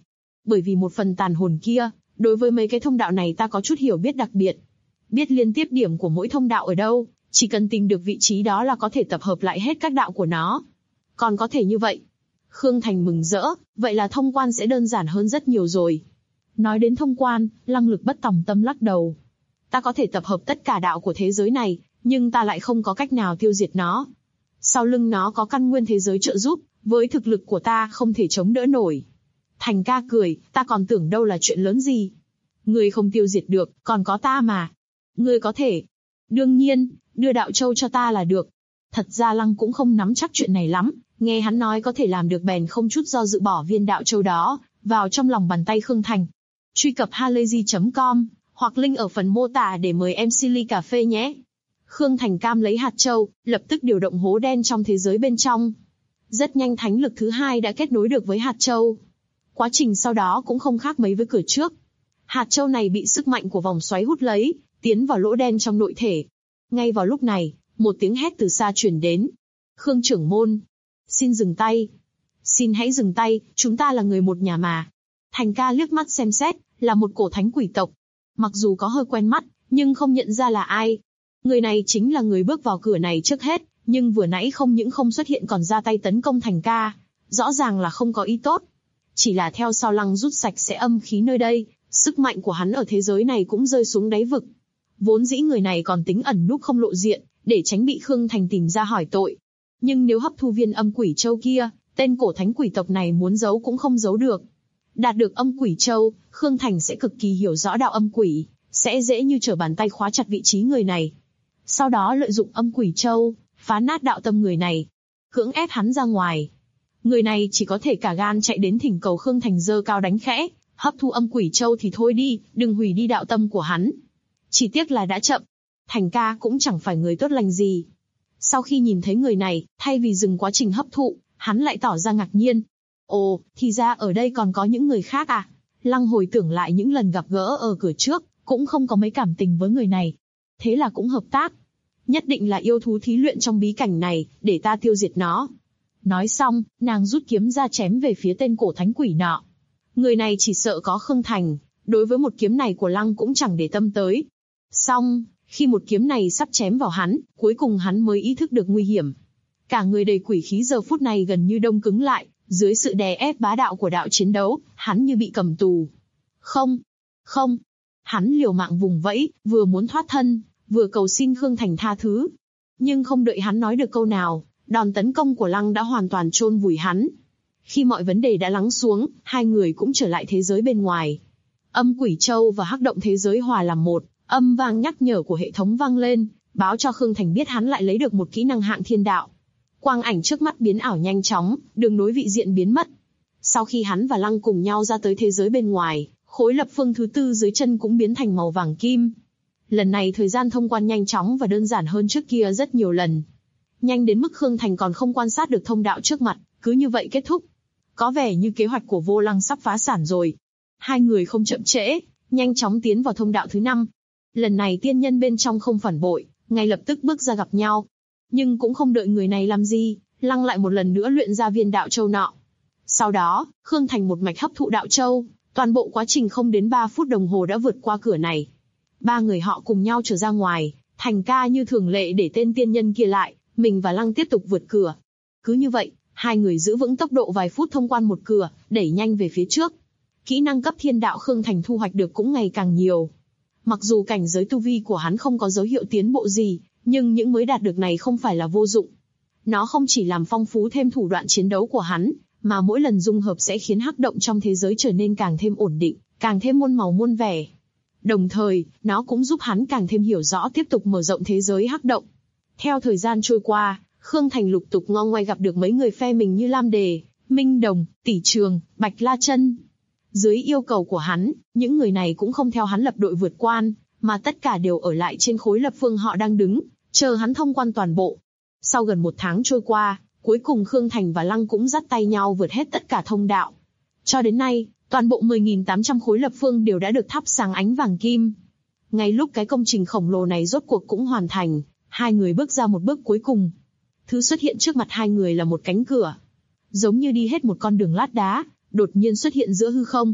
Bởi vì một phần tàn hồn kia, đối với mấy cái thông đạo này ta có chút hiểu biết đặc biệt. Biết liên tiếp điểm của mỗi thông đạo ở đâu, chỉ cần tìm được vị trí đó là có thể tập hợp lại hết các đạo của nó. Còn có thể như vậy. Khương Thành mừng rỡ, vậy là thông quan sẽ đơn giản hơn rất nhiều rồi. Nói đến thông quan, Lăng Lực bất tòng tâm lắc đầu. Ta có thể tập hợp tất cả đạo của thế giới này, nhưng ta lại không có cách nào tiêu diệt nó. Sau lưng nó có căn nguyên thế giới trợ giúp, với thực lực của ta không thể chống đỡ nổi. Thành ca cười, ta còn tưởng đâu là chuyện lớn gì. Ngươi không tiêu diệt được, còn có ta mà. Ngươi có thể. Đương nhiên, đưa đạo châu cho ta là được. Thật ra Lăng cũng không nắm chắc chuyện này lắm, nghe hắn nói có thể làm được bèn không chút do dự bỏ viên đạo châu đó vào trong lòng bàn tay Khương Thành. Truy cập halayzi.com hoặc link ở phần mô tả để mời MC ly cà phê nhé. Khương Thành cam lấy hạt châu, lập tức điều động hố đen trong thế giới bên trong. Rất nhanh thánh lực thứ hai đã kết nối được với hạt châu. Quá trình sau đó cũng không khác mấy với cửa trước. Hạt châu này bị sức mạnh của vòng xoáy hút lấy, tiến vào lỗ đen trong nội thể. Ngay vào lúc này, một tiếng hét từ xa truyền đến. Khương trưởng môn, xin dừng tay. Xin hãy dừng tay, chúng ta là người một nhà mà. Thành ca liếc mắt xem xét, là một cổ thánh quỷ tộc. Mặc dù có hơi quen mắt, nhưng không nhận ra là ai. Người này chính là người bước vào cửa này trước hết, nhưng vừa nãy không những không xuất hiện còn ra tay tấn công Thành ca. Rõ ràng là không có ý tốt. Chỉ là theo sau Lăng rút sạch sẽ âm khí nơi đây, sức mạnh của hắn ở thế giới này cũng rơi xuống đáy vực. Vốn dĩ người này còn tính ẩn núp không lộ diện, để tránh bị Khương Thành tìm ra hỏi tội. Nhưng nếu hấp thu viên âm quỷ châu kia, tên cổ thánh quỷ tộc này muốn giấu cũng không giấu được. Đạt được âm quỷ châu, Khương Thành sẽ cực kỳ hiểu rõ đạo âm quỷ, sẽ dễ như trở bàn tay khóa chặt vị trí người này. Sau đó lợi dụng âm quỷ châu, phá nát đạo tâm người này, cưỡng ép hắn ra ngoài. Người này chỉ có thể cả gan chạy đến thỉnh cầu Khương Thành giơ cao đánh khẽ, hấp thu âm quỷ châu thì thôi đi, đừng hủy đi đạo tâm của hắn. Chỉ tiếc là đã chậm. Thành ca cũng chẳng phải người tốt lành gì. Sau khi nhìn thấy người này, thay vì dừng quá trình hấp thụ, hắn lại tỏ ra ngạc nhiên. Ồ, thì ra ở đây còn có những người khác à? Lăng hồi tưởng lại những lần gặp gỡ ở cửa trước, cũng không có mấy cảm tình với người này. Thế là cũng hợp tác. Nhất định là yêu thú thí luyện trong bí cảnh này, để ta tiêu diệt nó. Nói xong, nàng rút kiếm ra chém về phía tên cổ thánh quỷ nọ. Người này chỉ sợ có Khương Thành, đối với một kiếm này của Lăng cũng chẳng để tâm tới. Xong, khi một kiếm này sắp chém vào hắn, cuối cùng hắn mới ý thức được nguy hiểm. Cả người đầy quỷ khí giờ phút này gần như đông cứng lại, dưới sự đè ép bá đạo của đạo chiến đấu, hắn như bị cầm tù. Không, không. Hắn liều mạng vùng vẫy, vừa muốn thoát thân, vừa cầu xin Khương Thành tha thứ. Nhưng không đợi hắn nói được câu nào, đòn tấn công của Lăng đã hoàn toàn chôn vùi hắn. Khi mọi vấn đề đã lắng xuống, hai người cũng trở lại thế giới bên ngoài. Âm quỷ châu và hắc động thế giới hòa làm một, âm vang nhắc nhở của hệ thống vang lên, báo cho Khương Thành biết hắn lại lấy được một kỹ năng hạng thiên đạo. Quang ảnh trước mắt biến ảo nhanh chóng, đường nối vị diện biến mất. Sau khi hắn và Lăng cùng nhau ra tới thế giới bên ngoài, khối lập phương thứ tư dưới chân cũng biến thành màu vàng kim. Lần này thời gian thông quan nhanh chóng và đơn giản hơn trước kia rất nhiều lần. Nhanh đến mức Khương Thành còn không quan sát được thông đạo trước mặt, cứ như vậy kết thúc. Có vẻ như kế hoạch của Vô Lăng sắp phá sản rồi. Hai người không chậm trễ, nhanh chóng tiến vào thông đạo thứ 5. Lần này tiên nhân bên trong không phản bội, ngay lập tức bước ra gặp nhau. Nhưng cũng không đợi người này làm gì, Lăng lại một lần nữa luyện ra viên đạo châu nọ. Sau đó, Khương Thành một mạch hấp thụ đạo châu, toàn bộ quá trình không đến 3 phút đồng hồ đã vượt qua cửa này. Ba người họ cùng nhau trở ra ngoài, Thành ca như thường lệ để tên tiên nhân kia lại, mình và Lăng tiếp tục vượt cửa. Cứ như vậy, hai người giữ vững tốc độ vài phút thông quan một cửa, đẩy nhanh về phía trước. Kỹ năng cấp thiên đạo Khương Thành thu hoạch được cũng ngày càng nhiều. Mặc dù cảnh giới tu vi của hắn không có dấu hiệu tiến bộ gì, nhưng những mới đạt được này không phải là vô dụng. Nó không chỉ làm phong phú thêm thủ đoạn chiến đấu của hắn, mà mỗi lần dung hợp sẽ khiến hắc động trong thế giới trở nên càng thêm ổn định, càng thêm muôn màu muôn vẻ. Đồng thời, nó cũng giúp hắn càng thêm hiểu rõ tiếp tục mở rộng thế giới hắc động. Theo thời gian trôi qua, Khương Thành lục tục ngo ngoe gặp được mấy người phe mình như Lam Đề, Minh Đồng, Tỷ Trường, Bạch La Chân. Dưới yêu cầu của hắn, những người này cũng không theo hắn lập đội vượt quan, mà tất cả đều ở lại trên khối lập phương họ đang đứng, chờ hắn thông quan toàn bộ. Sau gần 1 tháng trôi qua, cuối cùng Khương Thành và Lăng cũng dắt tay nhau vượt hết tất cả thông đạo. Cho đến nay, toàn bộ 10.800 khối lập phương đều đã được thắp sáng ánh vàng kim. Ngay lúc cái công trình khổng lồ này rốt cuộc cũng hoàn thành, hai người bước ra một bước cuối cùng. Thứ xuất hiện trước mặt hai người là một cánh cửa. Giống như đi hết một con đường lát đá, đột nhiên xuất hiện giữa hư không.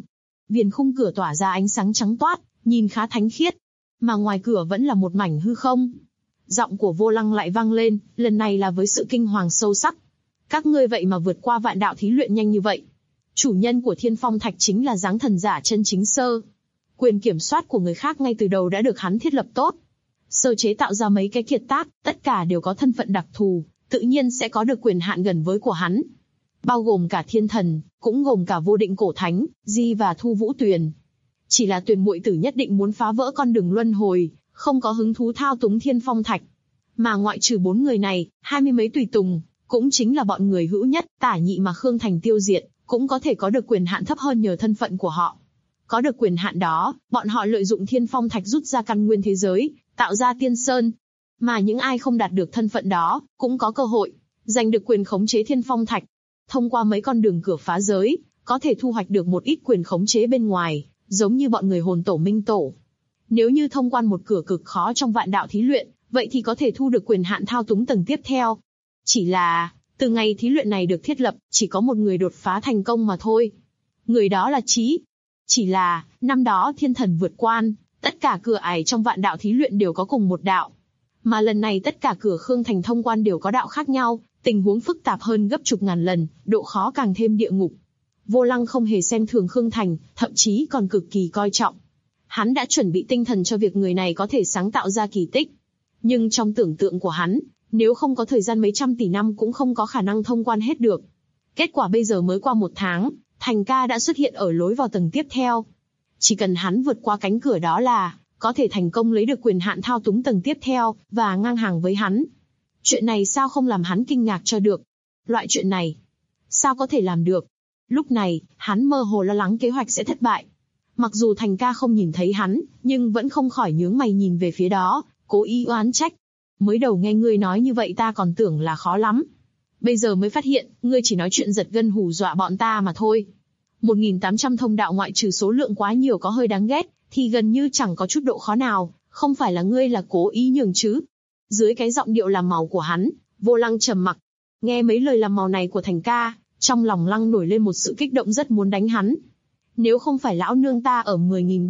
Viền khung cửa tỏa ra ánh sáng trắng toát, nhìn khá thánh khiết. Mà ngoài cửa vẫn là một mảnh hư không. Giọng của Vô Lăng lại vang lên, lần này là với sự kinh hoàng sâu sắc. Các ngươi vậy mà vượt qua vạn đạo thí luyện nhanh như vậy. Chủ nhân của Thiên Phong Thạch chính là dáng thần giả chân chính sơ. Quyền kiểm soát của người khác ngay từ đầu đã được hắn thiết lập tốt. Sơ chế tạo ra mấy cái kiệt tác, tất cả đều có thân phận đặc thù, tự nhiên sẽ có được quyền hạn gần với của hắn. Bao gồm cả thiên thần, cũng gồm cả vô định cổ thánh, Di và Thu Vũ Tuyền. Chỉ là Tuyền muội tử nhất định muốn phá vỡ con đường luân hồi, không có hứng thú thao túng Thiên Phong Thạch. Mà ngoại trừ 4 người này, 20 mấy tùy tùng, cũng chính là bọn người hữu nhất, Tả Nhị mà Khương Thành tiêu diệt, cũng có thể có được quyền hạn thấp hơn nhờ thân phận của họ. Có được quyền hạn đó, bọn họ lợi dụng Thiên Phong Thạch rút ra căn nguyên thế giới, tạo ra Tiên Sơn. Mà những ai không đạt được thân phận đó, cũng có cơ hội giành được quyền khống chế Thiên Phong Thạch. Thông qua mấy con đường cửa phá giới, có thể thu hoạch được một ít quyền khống chế bên ngoài, giống như bọn người hồn tổ minh tổ. Nếu như thông quan một cửa cực khó trong vạn đạo thí luyện, vậy thì có thể thu được quyền hạn thao túng tầng tiếp theo. Chỉ là, từ ngày thí luyện này được thiết lập, chỉ có một người đột phá thành công mà thôi. Người đó là Chí. Chỉ là, năm đó thiên thần vượt quan, tất cả cửa ải trong vạn đạo thí luyện đều có cùng một đạo. Mà lần này tất cả cửa Khương Thành thông quan đều có đạo khác nhau, tình huống phức tạp hơn gấp chục ngàn lần, độ khó càng thêm địa ngục. Vô Lăng không hề xem thường Khương Thành, thậm chí còn cực kỳ coi trọng. Hắn đã chuẩn bị tinh thần cho việc người này có thể sáng tạo ra kỳ tích. Nhưng trong tưởng tượng của hắn, nếu không có thời gian mấy trăm tỷ năm cũng không có khả năng thông quan hết được. Kết quả bây giờ mới qua 1 tháng, Thành ca đã xuất hiện ở lối vào tầng tiếp theo. Chỉ cần hắn vượt qua cánh cửa đó là có thể thành công lấy được quyền hạn thao túng tầng tiếp theo, và ngang hàng với hắn. Chuyện này sao không làm hắn kinh ngạc cho được? Loại chuyện này, sao có thể làm được? Lúc này, hắn mơ hồ lo lắng kế hoạch sẽ thất bại. Mặc dù Thành ca không nhìn thấy hắn, nhưng vẫn không khỏi nhướng mày nhìn về phía đó, cố ý oán trách. Mới đầu nghe ngươi nói như vậy ta còn tưởng là khó lắm. Bây giờ mới phát hiện, ngươi chỉ nói chuyện giật gân hù dọa bọn ta mà thôi. 1.800 thông đạo ngoại trừ số lượng quá nhiều có hơi đáng ghét, thì gần như chẳng có chút độ khó nào, không phải là ngươi là cố ý nhường chứ. Dưới cái giọng điệu làm màu của hắn, Vô Lăng trầm mặc. Nghe mấy lời làm màu này của Thành ca, trong lòng Lăng nổi lên một sự kích động rất muốn đánh hắn. Nếu không phải lão nương ta ở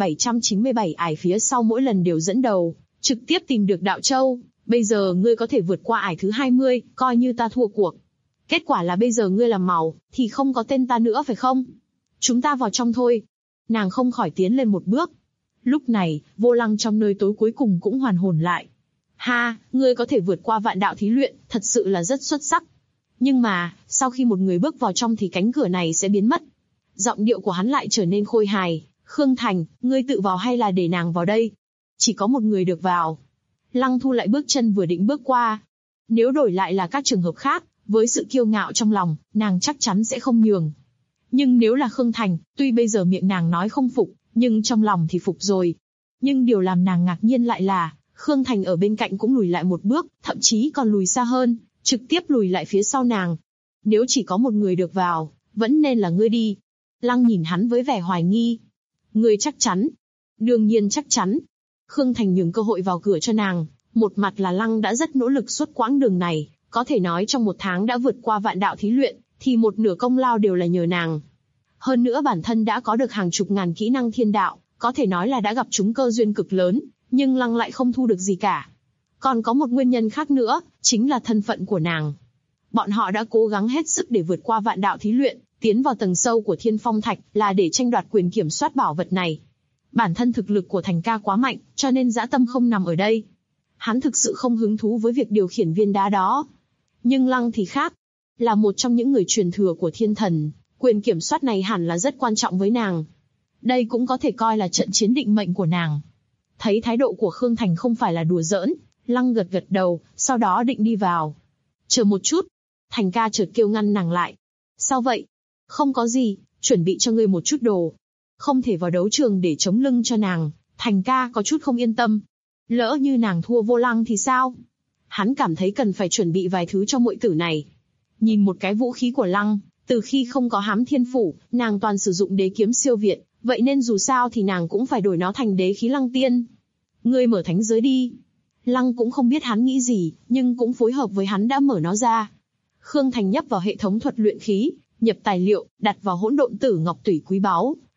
10.797 ải phía sau mỗi lần đều dẫn đầu, trực tiếp tìm được đạo châu, bây giờ ngươi có thể vượt qua ải thứ 20, coi như ta thua cuộc. Kết quả là bây giờ ngươi làm màu, thì không có tên ta nữa phải không? Chúng ta vào trong thôi. Nàng không khỏi tiến lên một bước. Lúc này, Vô Lăng trong nơi tối cuối cùng cũng hoàn hồn lại. Ha, ngươi có thể vượt qua vạn đạo thí luyện, thật sự là rất xuất sắc. Nhưng mà, sau khi một người bước vào trong thì cánh cửa này sẽ biến mất. Giọng điệu của hắn lại trở nên khôi hài. Khương Thành, ngươi tự vào hay là để nàng vào đây? Chỉ có một người được vào. Lăng Thu lại bước chân vừa định bước qua. Nếu đổi lại là các trường hợp khác, với sự kiêu ngạo trong lòng, nàng chắc chắn sẽ không nhường. Nhưng nếu là Khương Thành, tuy bây giờ miệng nàng nói không phục, nhưng trong lòng thì phục rồi. Nhưng điều làm nàng ngạc nhiên lại là, Khương Thành ở bên cạnh cũng lùi lại một bước, thậm chí còn lùi xa hơn, trực tiếp lùi lại phía sau nàng. Nếu chỉ có một người được vào, vẫn nên là ngươi đi. Lăng nhìn hắn với vẻ hoài nghi. Ngươi chắc chắn? Đương nhiên chắc chắn. Khương Thành nhường cơ hội vào cửa cho nàng, một mặt là Lăng đã rất nỗ lực suốt quãng đường này, có thể nói trong 1 tháng đã vượt qua vạn đạo thí luyện, thì một nửa công lao đều là nhờ nàng. Hơn nữa bản thân đã có được hàng chục ngàn kỹ năng thiên đạo, có thể nói là đã gặp chúng cơ duyên cực lớn, nhưng Lăng lại không thu được gì cả. Còn có một nguyên nhân khác nữa, chính là thân phận của nàng. Bọn họ đã cố gắng hết sức để vượt qua vạn đạo thí luyện, tiến vào tầng sâu của Thiên Phong Thạch là để tranh đoạt quyền kiểm soát bảo vật này. Bản thân thực lực của Thành ca quá mạnh, cho nên dã tâm không nằm ở đây. Hắn thực sự không hứng thú với việc điều khiển viên đá đó. Nhưng Lăng thì khác. Là một trong những người truyền thừa của thiên thần, quyền kiểm soát này hẳn là rất quan trọng với nàng. Đây cũng có thể coi là trận chiến định mệnh của nàng. Thấy thái độ của Khương Thành không phải là đùa giỡn, Lăng gật gật đầu, sau đó định đi vào. Chờ một chút. Thành ca chợt kêu ngăn nàng lại. Sao vậy? Không có gì, chuẩn bị cho ngươi một chút đồ. Không thể vào đấu trường để chống lưng cho nàng, Thành ca có chút không yên tâm. Lỡ như nàng thua Vô Lăng thì sao? Hắn cảm thấy cần phải chuẩn bị vài thứ cho muội tử này. Nhìn một cái vũ khí của Lăng, từ khi không có Hám Thiên Phủ, nàng toàn sử dụng đế kiếm siêu việt, vậy nên dù sao thì nàng cũng phải đổi nó thành đế khí Lăng Tiên. Ngươi mở thánh giới đi. Lăng cũng không biết hắn nghĩ gì, nhưng cũng phối hợp với hắn đã mở nó ra. Khương Thành nhấp vào hệ thống thuật luyện khí, nhập tài liệu, đặt vào hỗn độn tử ngọc tủy quý báu,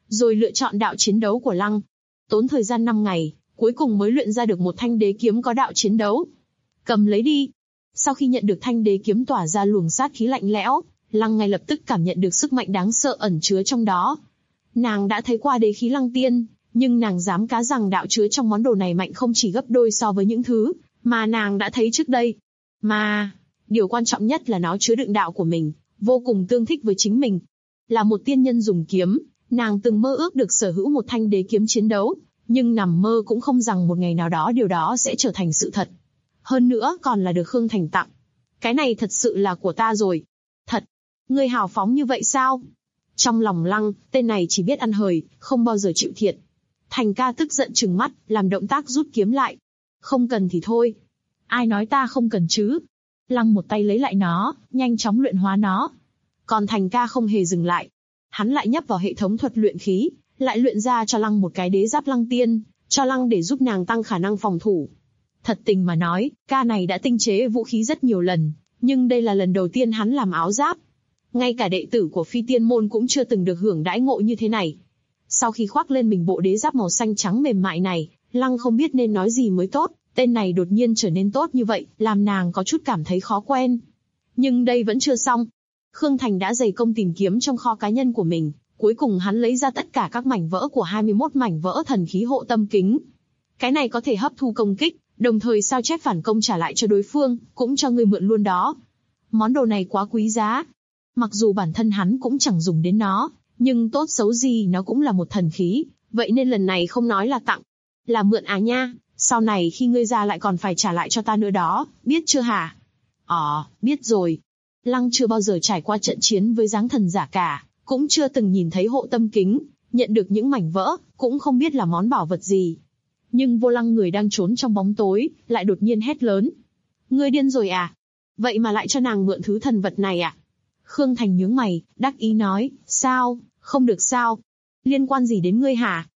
rồi lựa chọn đạo chiến đấu của Lăng. Tốn thời gian 5 ngày, cuối cùng mới luyện ra được một thanh đế kiếm có đạo chiến đấu. Cầm lấy đi. Sau khi nhận được thanh đế kiếm tỏa ra luồng sát khí lạnh lẽo, Lăng ngay lập tức cảm nhận được sức mạnh đáng sợ ẩn chứa trong đó. Nàng đã thấy qua đế khí Lăng Tiên, nhưng nàng dám cá rằng đạo chứa trong món đồ này mạnh không chỉ gấp đôi so với những thứ mà nàng đã thấy trước đây. Mà, điều quan trọng nhất là nó chứa đựng đạo của mình, vô cùng tương thích với chính mình. Là một tiên nhân dùng kiếm, nàng từng mơ ước được sở hữu một thanh đế kiếm chiến đấu, nhưng nằm mơ cũng không rằng một ngày nào đó điều đó sẽ trở thành sự thật. Hơn nữa còn là được Khương Thành tặng. Cái này thật sự là của ta rồi. Thật, ngươi hào phóng như vậy sao? Trong lòng Lăng, tên này chỉ biết ăn hời, không bao giờ chịu thiệt. Thành ca tức giận trừng mắt, làm động tác rút kiếm lại. Không cần thì thôi. Ai nói ta không cần chứ? Lăng một tay lấy lại nó, nhanh chóng luyện hóa nó. Còn Thành ca không hề dừng lại. Hắn lại nhấp vào hệ thống thuật luyện khí, lại luyện ra cho Lăng một cái đế giáp Lăng Tiên, cho Lăng để giúp nàng tăng khả năng phòng thủ. Thật tình mà nói, ca này đã tinh chế vũ khí rất nhiều lần, nhưng đây là lần đầu tiên hắn làm áo giáp. Ngay cả đệ tử của Phi Tiên môn cũng chưa từng được hưởng đãi ngộ như thế này. Sau khi khoác lên mình bộ đế giáp màu xanh trắng mềm mại này, Lăng không biết nên nói gì mới tốt, tên này đột nhiên trở nên tốt như vậy, làm nàng có chút cảm thấy khó quen. Nhưng đây vẫn chưa xong. Khương Thành đã dày công tìm kiếm trong kho cá nhân của mình, cuối cùng hắn lấy ra tất cả các mảnh vỡ của 21 mảnh vỡ thần khí hộ tâm kính. Cái này có thể hấp thu công kích, đồng thời sao chép phản công trả lại cho đối phương, cũng cho người mượn luôn đó. Món đồ này quá quý giá. Mặc dù bản thân hắn cũng chẳng dùng đến nó, nhưng tốt xấu gì nó cũng là một thần khí, vậy nên lần này không nói là tặng, là mượn à nha, sau này khi ngươi ra lại còn phải trả lại cho ta nữa đó, biết chưa hả? Biết rồi. Lăng chưa bao giờ trải qua trận chiến với giáng thần giả cả, cũng chưa từng nhìn thấy hộ tâm kính, nhận được những mảnh vỡ, cũng không biết là món bảo vật gì. Nhưng Vô Lăng người đang trốn trong bóng tối, lại đột nhiên hét lớn. Ngươi điên rồi à? Vậy mà lại cho nàng mượn thứ thần vật này à? Khương Thành nhướng mày, đắc ý nói, sao, không được sao? Liên quan gì đến ngươi hả?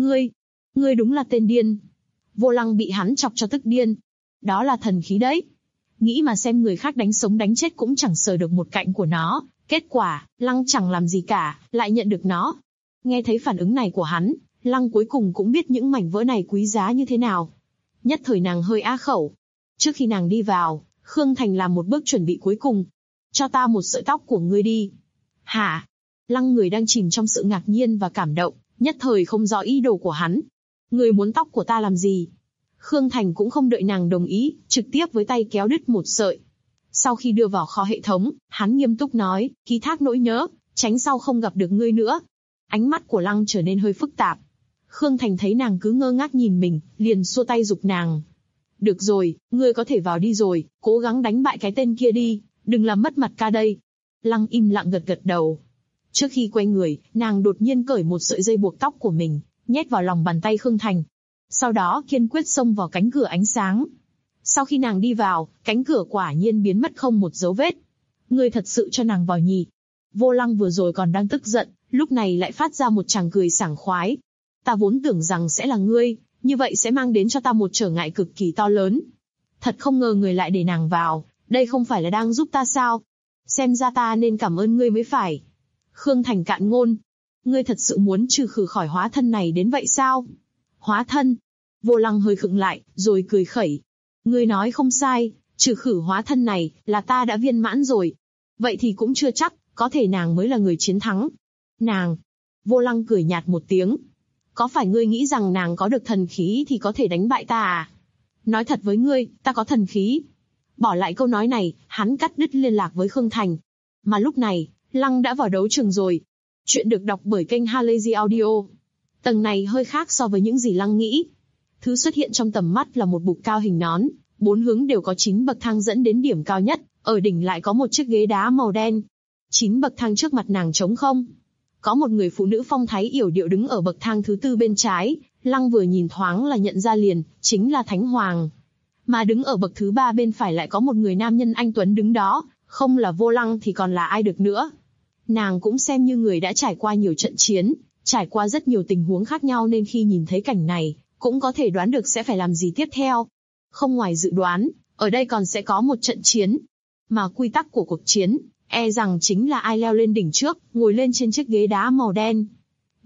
Ngươi đúng là tên điên. Vô Lăng bị hắn chọc cho tức điên. Đó là thần khí đấy. Nghĩ mà xem, người khác đánh sống đánh chết cũng chẳng sờ được một cạnh của nó. Kết quả, Lăng chẳng làm gì cả, lại nhận được nó. Nghe thấy phản ứng này của hắn, Lăng cuối cùng cũng biết những mảnh vỡ này quý giá như thế nào. Nhất thời nàng hơi á khẩu. Trước khi nàng đi vào, Khương Thành làm một bước chuẩn bị cuối cùng. Cho ta một sợi tóc của ngươi đi. Hả? Lăng người đang chìm trong sự ngạc nhiên và cảm động, nhất thời không rõ ý đồ của hắn. Ngươi muốn tóc của ta làm gì? Khương Thành cũng không đợi nàng đồng ý, trực tiếp với tay kéo đứt một sợi. Sau khi đưa vào kho hệ thống, hắn nghiêm túc nói, ký thác nỗi nhớ, tránh sau không gặp được ngươi nữa. Ánh mắt của Lăng trở nên hơi phức tạp. Khương Thành thấy nàng cứ ngơ ngác nhìn mình, liền xua tay giục nàng. Được rồi, ngươi có thể vào đi rồi, cố gắng đánh bại cái tên kia đi, đừng làm mất mặt ca đây. Lăng im lặng gật gật đầu. Trước khi quay người, nàng đột nhiên cởi một sợi dây buộc tóc của mình, nhét vào lòng bàn tay Khương Thành. Sau đó kiên quyết xông vào cánh cửa ánh sáng. Sau khi nàng đi vào, cánh cửa quả nhiên biến mất không một dấu vết. Ngươi thật sự cho nàng vào nhỉ? Vô Lăng vừa rồi còn đang tức giận, lúc này lại phát ra một tràng cười sảng khoái. Ta vốn tưởng rằng sẽ là ngươi, như vậy sẽ mang đến cho ta một trở ngại cực kỳ to lớn. Thật không ngờ người lại để nàng vào, đây không phải là đang giúp ta sao? Xem ra ta nên cảm ơn ngươi mới phải. Khương Thành cạn ngôn. Ngươi thật sự muốn trừ khử khỏi hóa thân này đến vậy sao? Hóa thân? Vô Lăng hơi khựng lại, rồi cười khẩy. Ngươi nói không sai, trừ khử hóa thân này, là ta đã viên mãn rồi. Vậy thì cũng chưa chắc, có thể nàng mới là người chiến thắng. Nàng? Vô Lăng cười nhạt một tiếng. Có phải ngươi nghĩ rằng nàng có được thần khí thì có thể đánh bại ta à? Nói thật với ngươi, ta có thần khí. Bỏ lại câu nói này, hắn cắt đứt liên lạc với Khương Thành. Mà lúc này, Lăng đã vào đấu trường rồi. Chuyện được đọc bởi kênh Halazy Audio. Tầng này hơi khác so với những gì Lăng nghĩ. Thứ xuất hiện trong tầm mắt là một bục cao hình nón, 4 hướng đều có 9 bậc thang dẫn đến điểm cao nhất, ở đỉnh lại có một chiếc ghế đá màu đen. 9 bậc thang trước mặt nàng trống không. Có một người phụ nữ phong thái yểu điệu đứng ở bậc thang thứ 4 bên trái, Lăng vừa nhìn thoáng là nhận ra liền, chính là Thánh Hoàng. Mà đứng ở bậc thứ 3 bên phải lại có một người nam nhân anh tuấn đứng đó, không là Vô Lăng thì còn là ai được nữa. Nàng cũng xem như người đã trải qua nhiều trận chiến, trải qua rất nhiều tình huống khác nhau nên khi nhìn thấy cảnh này, cũng có thể đoán được sẽ phải làm gì tiếp theo. Không ngoài dự đoán, ở đây còn sẽ có một trận chiến. Mà quy tắc của cuộc chiến, e rằng chính là ai leo lên đỉnh trước, ngồi lên trên chiếc ghế đá màu đen.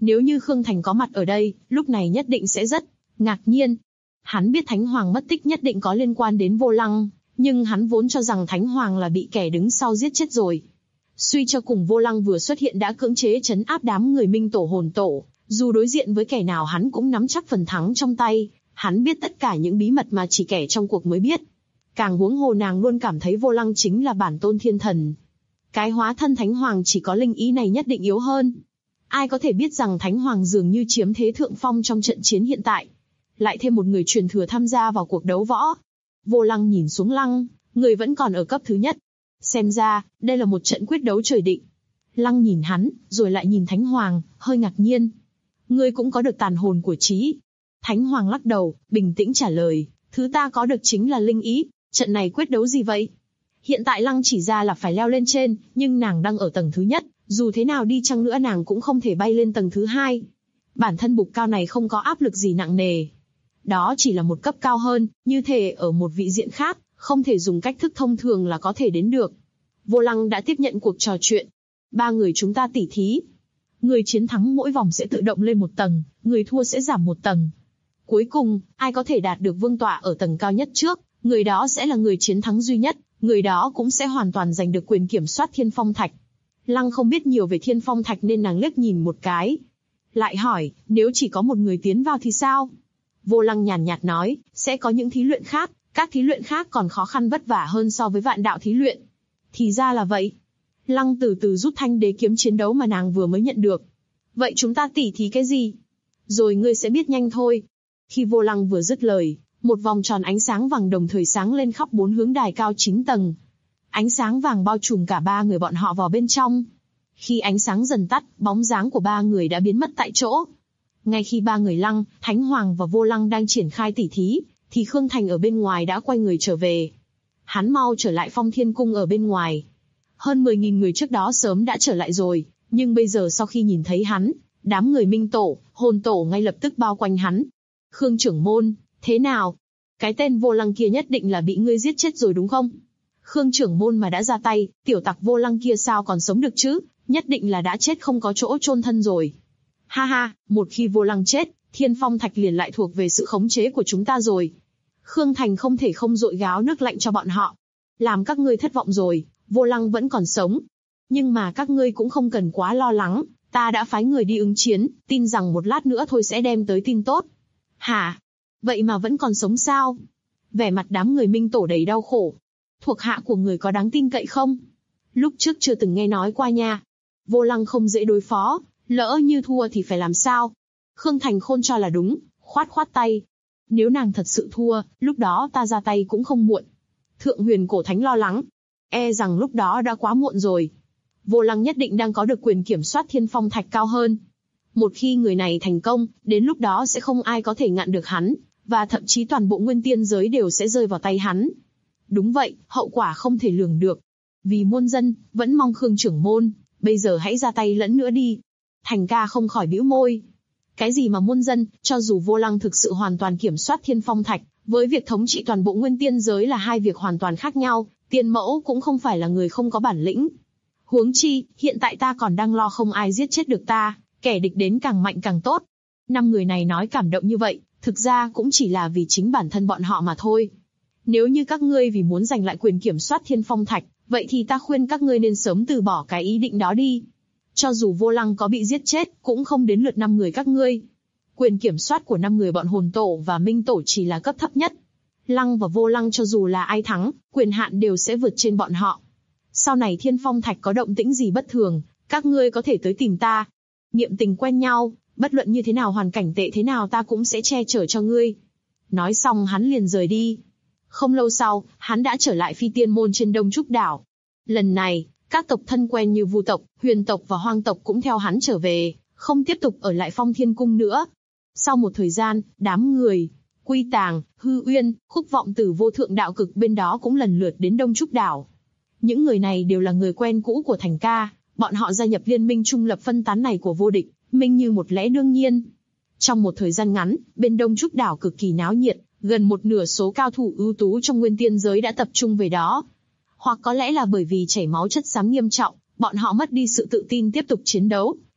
Nếu như Khương Thành có mặt ở đây, lúc này nhất định sẽ rất ngạc nhiên. Hắn biết Thánh Hoàng mất tích nhất định có liên quan đến Vô Lăng, nhưng hắn vốn cho rằng Thánh Hoàng là bị kẻ đứng sau giết chết rồi. Suy cho cùng Vô Lăng vừa xuất hiện đã cưỡng chế trấn áp đám người Minh Tổ Hồn Tổ, dù đối diện với kẻ nào hắn cũng nắm chắc phần thắng trong tay, hắn biết tất cả những bí mật mà chỉ kẻ trong cuộc mới biết. Càng huống hồ nàng luôn cảm thấy Vô Lăng chính là bản tôn thiên thần. Cái hóa thân Thánh Hoàng chỉ có linh ý này nhất định yếu hơn. Ai có thể biết rằng Thánh Hoàng dường như chiếm thế thượng phong trong trận chiến hiện tại. Lại thêm một người truyền thừa tham gia vào cuộc đấu võ. Vô Lăng nhìn xuống Lăng, người vẫn còn ở cấp thứ nhất. Xem ra, đây là một trận quyết đấu trời định. Lăng nhìn hắn, rồi lại nhìn Thánh Hoàng, hơi ngạc nhiên. Ngươi cũng có được tàn hồn của trí. Thánh Hoàng lắc đầu, bình tĩnh trả lời, thứ ta có được chính là linh ý, trận này quyết đấu gì vậy? Hiện tại Lăng chỉ ra là phải leo lên trên, nhưng nàng đang ở tầng thứ nhất, dù thế nào đi chăng nữa nàng cũng không thể bay lên tầng thứ hai. Bản thân bục cao này không có áp lực gì nặng nề. Đó chỉ là một cấp cao hơn, như thể ở một vị diện khác, không thể dùng cách thức thông thường là có thể đến được. Vô Lăng đã tiếp nhận cuộc trò chuyện. 3 người chúng ta tỉ thí. Người chiến thắng mỗi vòng sẽ tự động lên một tầng, người thua sẽ giảm một tầng. Cuối cùng, ai có thể đạt được vương tọa ở tầng cao nhất trước, người đó sẽ là người chiến thắng duy nhất, người đó cũng sẽ hoàn toàn giành được quyền kiểm soát Thiên Phong Thạch. Lăng không biết nhiều về Thiên Phong Thạch nên nàng liếc nhìn một cái. Lại hỏi, nếu chỉ có một người tiến vào thì sao? Vô Lăng nhàn nhạt nói, sẽ có những thí luyện khác, các thí luyện khác còn khó khăn vất vả hơn so với vạn đạo thí luyện. Thì ra là vậy. Lăng từ từ rút thanh đế kiếm chiến đấu mà nàng vừa mới nhận được. Vậy chúng ta tỉ thí cái gì? Rồi ngươi sẽ biết nhanh thôi. Khi Vô Lăng vừa dứt lời, một vòng tròn ánh sáng vàng đồng thời sáng lên khắp 4 hướng đài cao 9 tầng. Ánh sáng vàng bao trùm cả 3 người bọn họ vào bên trong. Khi ánh sáng dần tắt, bóng dáng của 3 người đã biến mất tại chỗ. Ngay khi 3 người Lăng, Thánh Hoàng và Vô Lăng đang triển khai tỉ thí, thì Khương Thành ở bên ngoài đã quay người trở về. Hắn mau trở lại Phong Thiên Cung ở bên ngoài. Hơn 10.000 người trước đó sớm đã trở lại rồi, nhưng bây giờ sau khi nhìn thấy hắn, đám người Minh Tổ, Hồn Tổ ngay lập tức bao quanh hắn. Khương trưởng môn, thế nào? Cái tên Vô Lăng kia nhất định là bị ngươi giết chết rồi đúng không? Khương trưởng môn mà đã ra tay, tiểu tặc Vô Lăng kia sao còn sống được chứ? Nhất định là đã chết không có chỗ chôn thân rồi. Ha ha, một khi Vô Lăng chết, Thiên Phong Thạch liền lại thuộc về sự khống chế của chúng ta rồi. Khương Thành không thể không dội gáo nước lạnh cho bọn họ. Làm các ngươi thất vọng rồi, Vô Lăng vẫn còn sống. Nhưng mà các ngươi cũng không cần quá lo lắng, ta đã phái người đi ứng chiến, tin rằng một lát nữa thôi sẽ đem tới tin tốt. Hả? Vậy mà vẫn còn sống sao? Vẻ mặt đám người Minh Tổ đầy đau khổ. Thuộc hạ của người có đáng tin cậy không? Lúc trước chưa từng nghe nói qua nha. Vô Lăng không dễ đối phó, lỡ như thua thì phải làm sao? Khương Thành khôn cho là đúng, khoát khoát tay. Nếu nàng thật sự thua, lúc đó ta ra tay cũng không muộn. Thượng Huyền Cổ Thánh lo lắng. E rằng lúc đó đã quá muộn rồi. Vô Lăng nhất định đang có được quyền kiểm soát Thiên Phong Thạch cao hơn. Một khi người này thành công, đến lúc đó sẽ không ai có thể ngăn được hắn, và thậm chí toàn bộ nguyên tiên giới đều sẽ rơi vào tay hắn. Đúng vậy, hậu quả không thể lường được. Vì muôn dân, vẫn mong Khương trưởng môn, bây giờ hãy ra tay lẫn nữa đi. Thành ca không khỏi bĩu môi. Cái gì mà muôn dân, cho dù Vô Lăng thực sự hoàn toàn kiểm soát Thiên Phong Thạch, với việc thống trị toàn bộ nguyên tiên giới là hai việc hoàn toàn khác nhau, Tiên Mẫu cũng không phải là người không có bản lĩnh. Huống chi, hiện tại ta còn đang lo không ai giết chết được ta, kẻ địch đến càng mạnh càng tốt. 5 người này nói cảm động như vậy, thực ra cũng chỉ là vì chính bản thân bọn họ mà thôi. Nếu như các ngươi vì muốn giành lại quyền kiểm soát Thiên Phong Thạch, vậy thì ta khuyên các ngươi nên sớm từ bỏ cái ý định đó đi. Cho dù Vô Lăng có bị giết chết, cũng không đến lượt 5 người các ngươi. Quyền kiểm soát của 5 người bọn Hồn Tổ và Minh Tổ chỉ là cấp thấp nhất. Lăng và Vô Lăng cho dù là ai thắng, quyền hạn đều sẽ vượt trên bọn họ. Sau này Thiên Phong Thạch có động tĩnh gì bất thường, các ngươi có thể tới tìm ta. Niệm tình quen nhau, bất luận như thế nào hoàn cảnh tệ thế nào ta cũng sẽ che chở cho ngươi. Nói xong hắn liền rời đi. Không lâu sau, hắn đã trở lại Phi Tiên Môn trên Đông Trúc Đảo. Lần này, các tộc thân quen như Vu tộc, Huyền tộc và Hoang tộc cũng theo hắn trở về, không tiếp tục ở lại Phong Thiên Cung nữa. Sau một thời gian, đám người Quy Tàng, Hư Uyên, Khúc Vọng Tử Vô Thượng Đạo Cực bên đó cũng lần lượt đến Đông Trúc Đảo. Những người này đều là người quen cũ của Thành ca, bọn họ gia nhập liên minh trung lập phân tán này của vô địch, minh như một lẽ đương nhiên. Trong một thời gian ngắn, bên Đông Trúc Đảo cực kỳ náo nhiệt, gần một nửa số cao thủ ưu tú trong nguyên tiên giới đã tập trung về đó. Hoặc có lẽ là bởi vì chảy máu chất xám nghiêm trọng, bọn họ mất đi sự tự tin tiếp tục chiến đấu,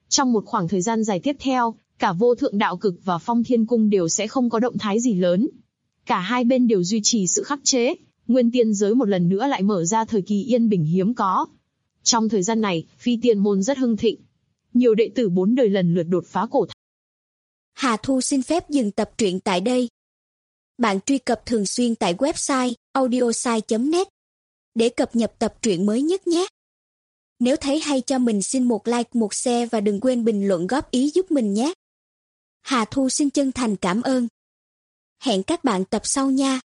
Trong một khoảng thời gian dài tiếp theo, cả Vô Thượng Đạo Cực và Phong Thiên Cung đều sẽ không có động thái gì lớn. Cả hai bên đều duy trì sự khắc chế, Nguyên Tiên giới một lần nữa lại mở ra thời kỳ yên bình hiếm có. Trong thời gian này, Phi Tiên môn rất hưng thịnh. Nhiều đệ tử 4 đời lần lượt đột phá cổ. Hà Thu xin phép dừng tập truyện tại đây. Bạn truy cập thường xuyên tại website audiosai.net để cập nhật tập truyện mới nhất nhé. Nếu thấy hay cho mình xin một like, một share và đừng quên bình luận góp ý giúp mình nhé. Hà Thu xin chân thành cảm ơn. Hẹn các bạn tập sau nha.